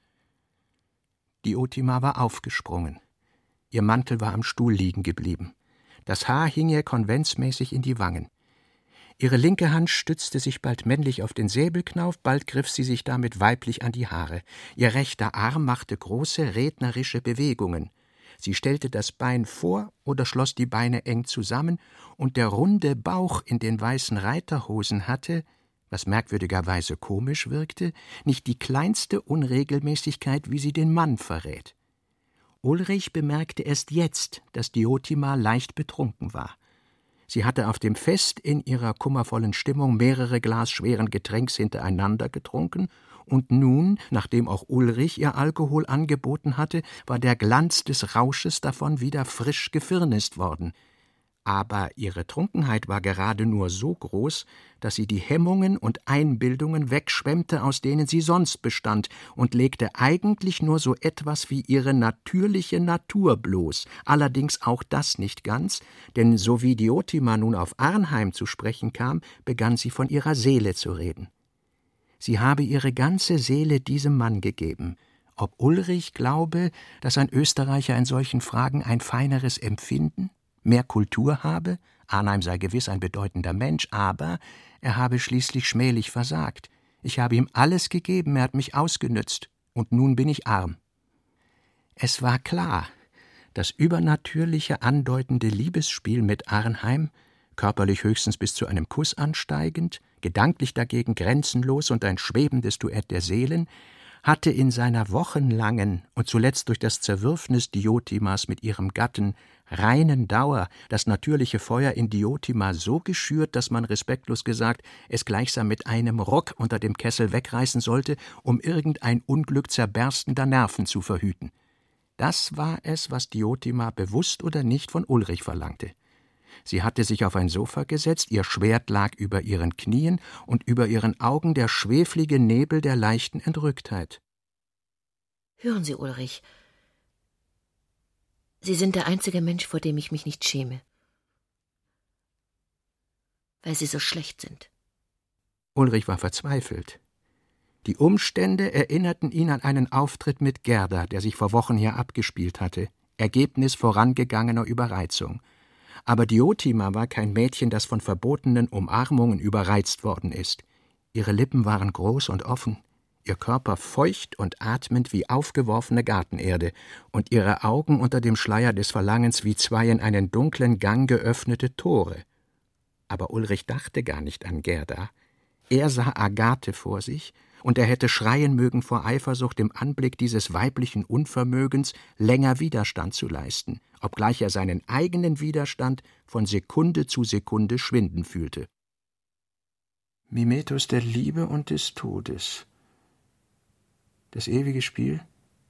Diotima war aufgesprungen. Ihr Mantel war am Stuhl liegen geblieben. Das Haar hing ihr konventsmäßig in die Wangen. Ihre linke Hand stützte sich bald männlich auf den Säbelknauf, bald griff sie sich damit weiblich an die Haare. Ihr rechter Arm machte große, rednerische Bewegungen. Sie stellte das Bein vor oder schloss die Beine eng zusammen, und der runde Bauch in den weißen Reiterhosen hatte, was merkwürdigerweise komisch wirkte, nicht die kleinste Unregelmäßigkeit, wie sie den Mann verrät. Ulrich bemerkte erst jetzt, dass Diotima leicht betrunken war. Sie hatte auf dem Fest in ihrer kummervollen Stimmung mehrere Glas schweren Getränks hintereinander getrunken, und nun, nachdem auch Ulrich ihr Alkohol angeboten hatte, war der Glanz des Rausches davon wieder frisch gefirnist worden. Aber ihre Trunkenheit war gerade nur so groß, dass sie die Hemmungen und Einbildungen wegschwemmte, aus denen sie sonst bestand, und legte eigentlich nur so etwas wie ihre natürliche Natur bloß, allerdings auch das nicht ganz, denn so wie Diotima nun auf Arnheim zu sprechen kam, begann sie von ihrer Seele zu reden. Sie habe ihre ganze Seele diesem Mann gegeben. Ob Ulrich glaube, dass ein Österreicher in solchen Fragen ein feineres Empfinden, mehr Kultur habe, Arnheim sei gewiss ein bedeutender Mensch, aber er habe schließlich schmählich versagt. Ich habe ihm alles gegeben, er hat mich ausgenützt, und nun bin ich arm. Es war klar, das übernatürliche, andeutende Liebesspiel mit Arnheim, körperlich höchstens bis zu einem Kuss ansteigend, gedanklich dagegen grenzenlos und ein schwebendes Duett der Seelen, hatte in seiner wochenlangen und zuletzt durch das Zerwürfnis Diotimas mit ihrem Gatten reinen Dauer das natürliche Feuer in Diotima so geschürt, dass man respektlos gesagt es gleichsam mit einem Rock unter dem Kessel wegreißen sollte, um irgendein Unglück zerberstender Nerven zu verhüten. Das war es, was Diotima bewusst oder nicht von Ulrich verlangte. Sie hatte sich auf ein Sofa gesetzt, ihr Schwert lag über ihren Knien und über ihren Augen der schweflige Nebel der leichten Entrücktheit. Hören Sie, Ulrich, Sie sind der einzige Mensch, vor dem ich mich nicht schäme. Weil Sie so schlecht sind. Ulrich war verzweifelt. Die Umstände erinnerten ihn an einen Auftritt mit Gerda, der sich vor Wochen hier abgespielt hatte, Ergebnis vorangegangener Überreizung. Aber Diotima war kein Mädchen, das von verbotenen Umarmungen überreizt worden ist. Ihre Lippen waren groß und offen, ihr Körper feucht und atmend wie aufgeworfene Gartenerde und ihre Augen unter dem Schleier des Verlangens wie zwei in einen dunklen Gang geöffnete Tore. Aber Ulrich dachte gar nicht an Gerda. Er sah Agathe vor sich, und er hätte schreien mögen vor Eifersucht im Anblick dieses weiblichen Unvermögens, länger Widerstand zu leisten, obgleich er seinen eigenen Widerstand von Sekunde zu Sekunde schwinden fühlte. Mimetos der Liebe und des Todes. Das ewige Spiel?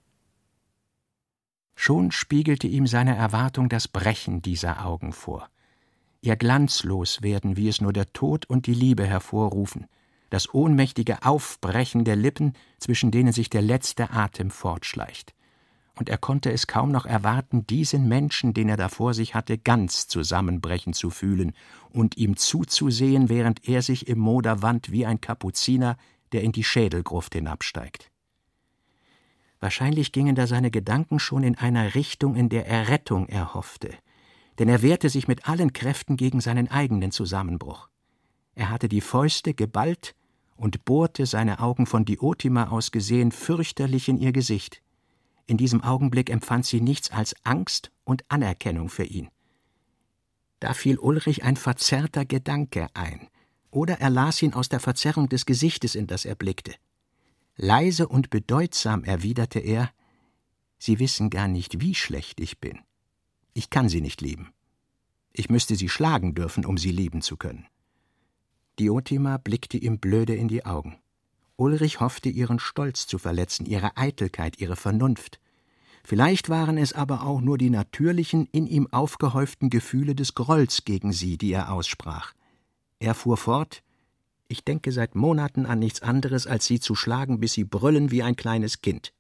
Schon spiegelte ihm seine Erwartung das Brechen dieser Augen vor. Ihr glanzlos werden, wie es nur der Tod und die Liebe hervorrufen, das ohnmächtige Aufbrechen der Lippen, zwischen denen sich der letzte Atem fortschleicht. Und er konnte es kaum noch erwarten, diesen Menschen, den er da vor sich hatte, ganz zusammenbrechen zu fühlen und ihm zuzusehen, während er sich im Moder wand wie ein Kapuziner, der in die Schädelgruft hinabsteigt. Wahrscheinlich gingen da seine Gedanken schon in einer Richtung, in der er Rettung erhoffte, denn er wehrte sich mit allen Kräften gegen seinen eigenen Zusammenbruch. Er hatte die Fäuste geballt und bohrte, seine Augen von Diotima aus gesehen, fürchterlich in ihr Gesicht. In diesem Augenblick empfand sie nichts als Angst und Anerkennung für ihn. Da fiel Ulrich ein verzerrter Gedanke ein, oder er las ihn aus der Verzerrung des Gesichtes, in das er blickte. Leise und bedeutsam erwiderte er: »Sie wissen gar nicht, wie schlecht ich bin. Ich kann sie nicht lieben. Ich müsste sie schlagen dürfen, um sie lieben zu können.« Diotima blickte ihm blöde in die Augen. Ulrich hoffte, ihren Stolz zu verletzen, ihre Eitelkeit, ihre Vernunft. Vielleicht waren es aber auch nur die natürlichen, in ihm aufgehäuften Gefühle des Grolls gegen sie, die er aussprach. Er fuhr fort: »Ich denke seit Monaten an nichts anderes, als sie zu schlagen, bis sie brüllen wie ein kleines Kind.«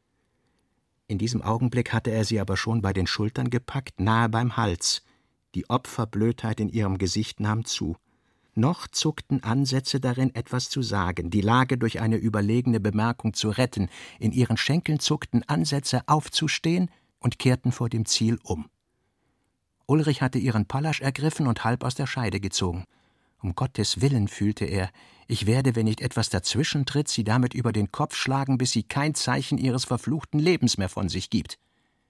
In diesem Augenblick hatte er sie aber schon bei den Schultern gepackt, nahe beim Hals. Die Opferblödheit in ihrem Gesicht nahm zu. Noch zuckten Ansätze darin, etwas zu sagen, die Lage durch eine überlegene Bemerkung zu retten. In ihren Schenkeln zuckten Ansätze, aufzustehen, und kehrten vor dem Ziel um. Ulrich hatte ihren Pallasch ergriffen und halb aus der Scheide gezogen. Um Gottes Willen, fühlte er, ich werde, wenn nicht etwas dazwischentritt, sie damit über den Kopf schlagen, bis sie kein Zeichen ihres verfluchten Lebens mehr von sich gibt.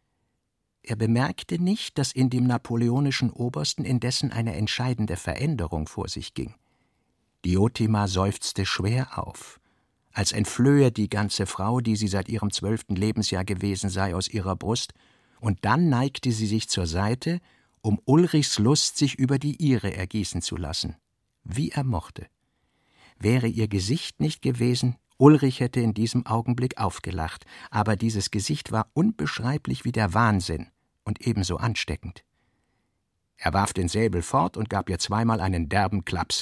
Er bemerkte nicht, dass in dem napoleonischen Obersten indessen eine entscheidende Veränderung vor sich ging. Diotima seufzte schwer auf, als entflöhe die ganze Frau, die sie seit ihrem zwölften Lebensjahr gewesen sei, aus ihrer Brust, und dann neigte sie sich zur Seite, um Ulrichs Lust sich über die ihre ergießen zu lassen, wie er mochte. Wäre ihr Gesicht nicht gewesen, Ulrich hätte in diesem Augenblick aufgelacht, aber dieses Gesicht war unbeschreiblich wie der Wahnsinn und ebenso ansteckend. Er warf den Säbel fort und gab ihr zweimal einen derben Klaps.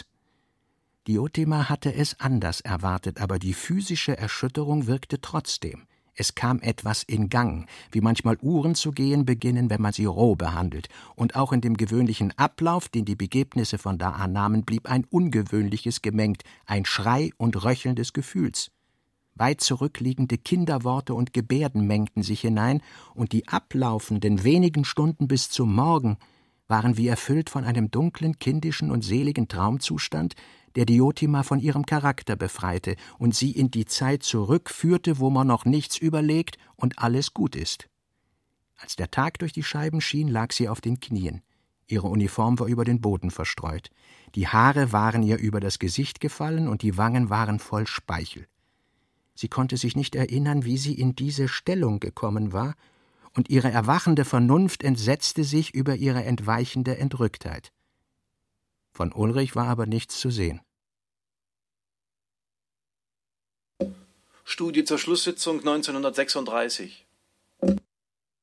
Diotima hatte es anders erwartet, aber die physische Erschütterung wirkte trotzdem. Es kam etwas in Gang, wie manchmal Uhren zu gehen beginnen, wenn man sie roh behandelt, und auch in dem gewöhnlichen Ablauf, den die Begebnisse von da an nahmen, blieb ein ungewöhnliches gemengt, ein Schrei und Röcheln des Gefühls. Weit zurückliegende Kinderworte und Gebärden mengten sich hinein, und die ablaufenden wenigen Stunden bis zum Morgen waren wie erfüllt von einem dunklen, kindischen und seligen Traumzustand, der Diotima von ihrem Charakter befreite und sie in die Zeit zurückführte, wo man noch nichts überlegt und alles gut ist. Als der Tag durch die Scheiben schien, lag sie auf den Knien. Ihre Uniform war über den Boden verstreut. Die Haare waren ihr über das Gesicht gefallen und die Wangen waren voll Speichel. Sie konnte sich nicht erinnern, wie sie in diese Stellung gekommen war, und ihre erwachende Vernunft entsetzte sich über ihre entweichende Entrücktheit. Von Ulrich war aber nichts zu sehen. Studie zur Schlusssitzung neunzehnhundertsechsunddreißig.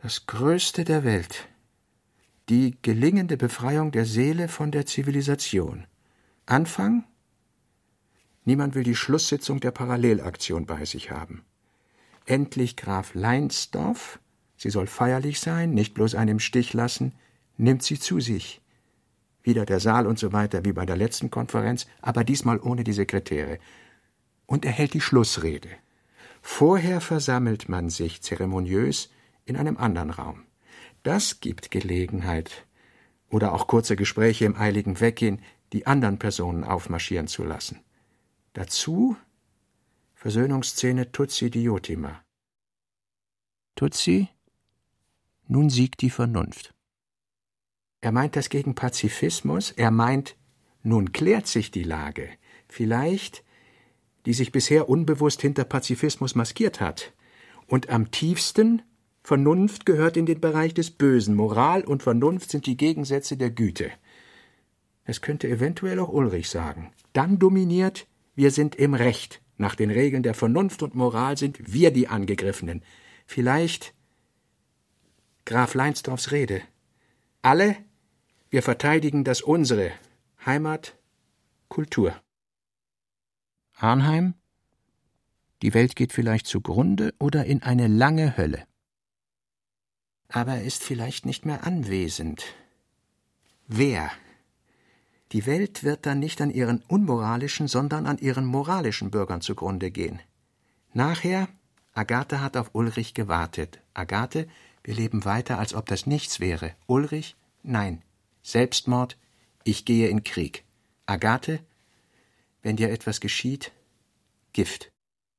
Das Größte der Welt. Die gelingende Befreiung der Seele von der Zivilisation. Anfang? Niemand will die Schlusssitzung der Parallelaktion bei sich haben. Endlich Graf Leinsdorf, sie soll feierlich sein, nicht bloß einen im Stich lassen, nimmt sie zu sich. Wieder der Saal und so weiter wie bei der letzten Konferenz, aber diesmal ohne die Sekretäre. Und er hält die Schlussrede. Vorher versammelt man sich zeremoniös in einem anderen Raum. Das gibt Gelegenheit, oder auch kurze Gespräche im eiligen Weggehen, die anderen Personen aufmarschieren zu lassen. Dazu Versöhnungsszene Tutsi Diotima. Tutsi, nun siegt die Vernunft. Er meint das gegen Pazifismus, er meint, nun klärt sich die Lage, vielleicht, die sich bisher unbewusst hinter Pazifismus maskiert hat. Und am tiefsten, Vernunft gehört in den Bereich des Bösen, Moral und Vernunft sind die Gegensätze der Güte. Das könnte eventuell auch Ulrich sagen. Dann dominiert, wir sind im Recht. Nach den Regeln der Vernunft und Moral sind wir die Angegriffenen. Vielleicht Graf Leinsdorfs Rede. Alle, wir verteidigen das Unsere. Heimat, Kultur. Arnheim? Die Welt geht vielleicht zugrunde oder in eine lange Hölle. Aber er ist vielleicht nicht mehr anwesend. Wer? Die Welt wird dann nicht an ihren unmoralischen, sondern an ihren moralischen Bürgern zugrunde gehen. Nachher, Agathe hat auf Ulrich gewartet. Agathe, wir leben weiter, als ob das nichts wäre. Ulrich, nein. Selbstmord, ich gehe in Krieg. Agathe, wenn dir etwas geschieht, Gift.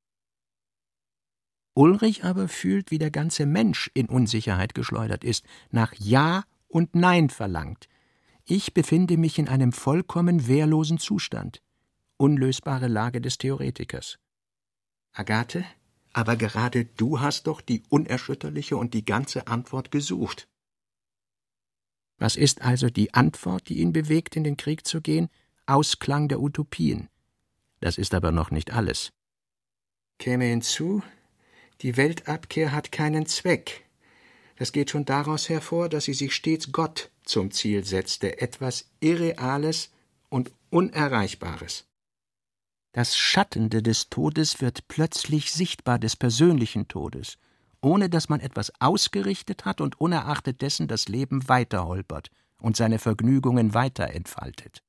Ulrich aber fühlt, wie der ganze Mensch in Unsicherheit geschleudert ist, nach Ja und Nein verlangt. Ich befinde mich in einem vollkommen wehrlosen Zustand. Unlösbare Lage des Theoretikers. Agathe, aber gerade du hast doch die unerschütterliche und die ganze Antwort gesucht. Was ist also die Antwort, die ihn bewegt, in den Krieg zu gehen? Ausklang der Utopien. Das ist aber noch nicht alles. Käme hinzu, die Weltabkehr hat keinen Zweck. Das geht schon daraus hervor, dass sie sich stets Gott zum Ziel setzte, etwas Irreales und Unerreichbares. Das Schattende des Todes wird plötzlich sichtbar des persönlichen Todes, ohne dass man etwas ausgerichtet hat und unerachtet dessen das Leben weiter holpert und seine Vergnügungen weiter entfaltet.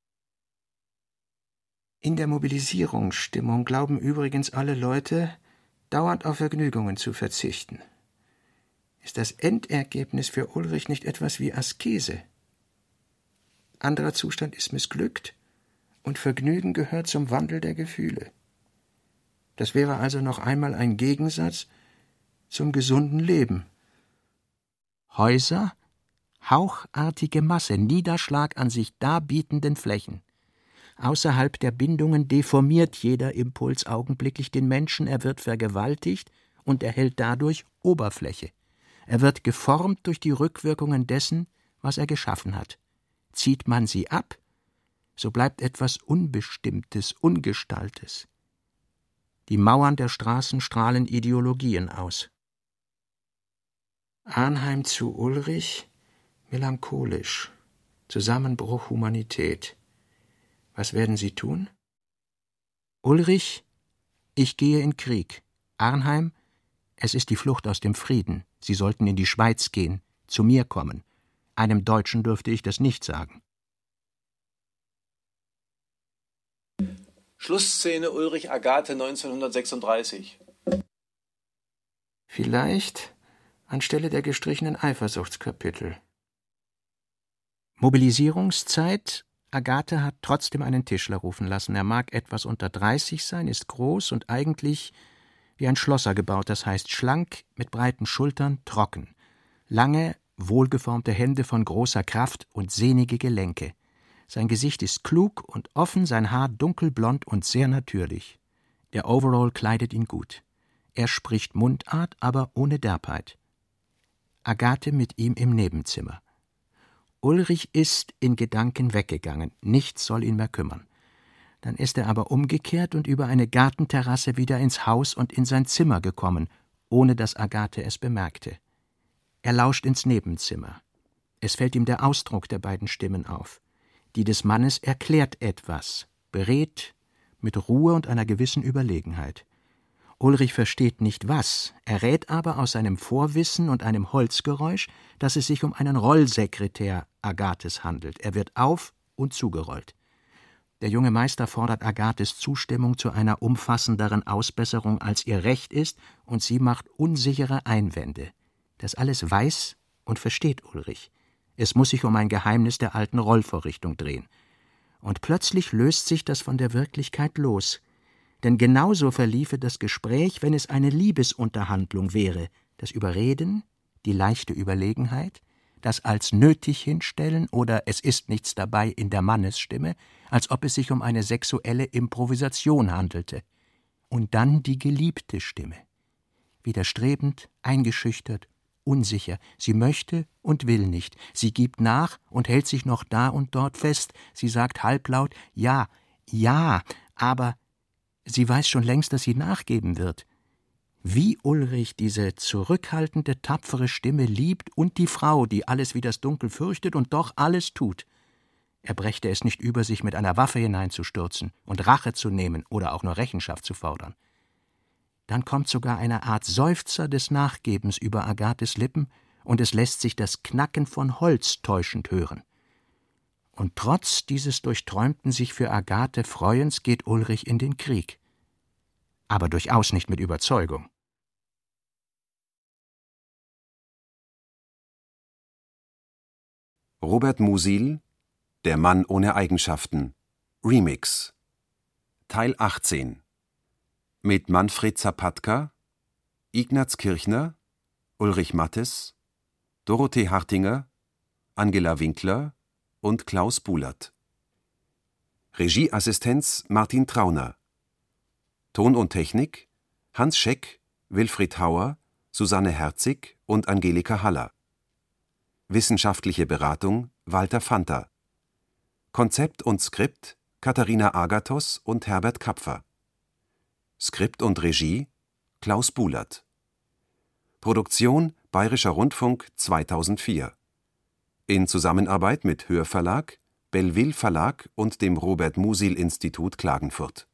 In der Mobilisierungsstimmung glauben übrigens alle Leute, dauernd auf Vergnügungen zu verzichten. Ist das Endergebnis für Ulrich nicht etwas wie Askese? Anderer Zustand ist missglückt und Vergnügen gehört zum Wandel der Gefühle. Das wäre also noch einmal ein Gegensatz zum gesunden Leben. Häuser, hauchartige Masse, Niederschlag an sich darbietenden Flächen. Außerhalb der Bindungen deformiert jeder Impuls augenblicklich den Menschen, er wird vergewaltigt und erhält dadurch Oberfläche. Er wird geformt durch die Rückwirkungen dessen, was er geschaffen hat. Zieht man sie ab, so bleibt etwas Unbestimmtes, Ungestaltes. Die Mauern der Straßen strahlen Ideologien aus. Arnheim zu Ulrich, melancholisch, Zusammenbruch Humanität. Was werden Sie tun? Ulrich, ich gehe in Krieg. Arnheim, es ist die Flucht aus dem Frieden. Sie sollten in die Schweiz gehen, zu mir kommen. Einem Deutschen dürfte ich das nicht sagen. Schlussszene Ulrich Agathe neunzehnhundertsechsunddreißig. Vielleicht anstelle der gestrichenen Eifersuchtskapitel. Mobilisierungszeit. Agathe hat trotzdem einen Tischler rufen lassen. Er mag etwas unter dreißig sein, ist groß und eigentlich wie ein Schlosser gebaut, das heißt schlank, mit breiten Schultern, trocken. Lange, wohlgeformte Hände von großer Kraft und sehnige Gelenke. Sein Gesicht ist klug und offen, sein Haar dunkelblond und sehr natürlich. Der Overall kleidet ihn gut. Er spricht Mundart, aber ohne Derbheit. Agathe mit ihm im Nebenzimmer. Ulrich ist in Gedanken weggegangen, nichts soll ihn mehr kümmern. Dann ist er aber umgekehrt und über eine Gartenterrasse wieder ins Haus und in sein Zimmer gekommen, ohne dass Agathe es bemerkte. Er lauscht ins Nebenzimmer. Es fällt ihm der Ausdruck der beiden Stimmen auf. Die des Mannes erklärt etwas, berät, mit Ruhe und einer gewissen Überlegenheit. Ulrich versteht nicht was, errät aber aus seinem Vorwissen und einem Holzgeräusch, dass es sich um einen Rollsekretär Agathes handelt. Er wird auf- und zugerollt. Der junge Meister fordert Agathes Zustimmung zu einer umfassenderen Ausbesserung, als ihr Recht ist, und sie macht unsichere Einwände. Das alles weiß und versteht Ulrich. Es muss sich um ein Geheimnis der alten Rollvorrichtung drehen. Und plötzlich löst sich das von der Wirklichkeit los. Denn genauso verliefe das Gespräch, wenn es eine Liebesunterhandlung wäre. Das Überreden, die leichte Überlegenheit, das als nötig hinstellen oder es ist nichts dabei in der Mannesstimme, als ob es sich um eine sexuelle Improvisation handelte. Und dann die geliebte Stimme. Widerstrebend, eingeschüchtert, unsicher. Sie möchte und will nicht. Sie gibt nach und hält sich noch da und dort fest. Sie sagt halblaut, ja, ja, aber sie weiß schon längst, dass sie nachgeben wird. Wie Ulrich diese zurückhaltende, tapfere Stimme liebt und die Frau, die alles wie das Dunkel fürchtet und doch alles tut. Er brächte es nicht über sich, mit einer Waffe hineinzustürzen und Rache zu nehmen oder auch nur Rechenschaft zu fordern. Dann kommt sogar eine Art Seufzer des Nachgebens über Agathes Lippen, und es lässt sich das Knacken von Holz täuschend hören. Und trotz dieses durchträumten sich für Agathe Freuens geht Ulrich in den Krieg. Aber durchaus nicht mit Überzeugung. Robert Musil, Der Mann ohne Eigenschaften, Remix, Teil achtzehn, mit Manfred Zapatka, Ignaz Kirchner, Ulrich Mattes, Dorothee Hartinger, Angela Winkler und Klaus Bulat. Regieassistenz Martin Trauner. Ton und Technik Hans Scheck, Wilfried Hauer, Susanne Herzig und Angelika Haller. Wissenschaftliche Beratung Walter Fanta. Konzept und Skript Katharina Agathos und Herbert Kapfer. Skript und Regie Klaus Bulat. Produktion Bayerischer Rundfunk zweitausendvier. In Zusammenarbeit mit Hörverlag, Belleville Verlag und dem Robert Musil Institut Klagenfurt.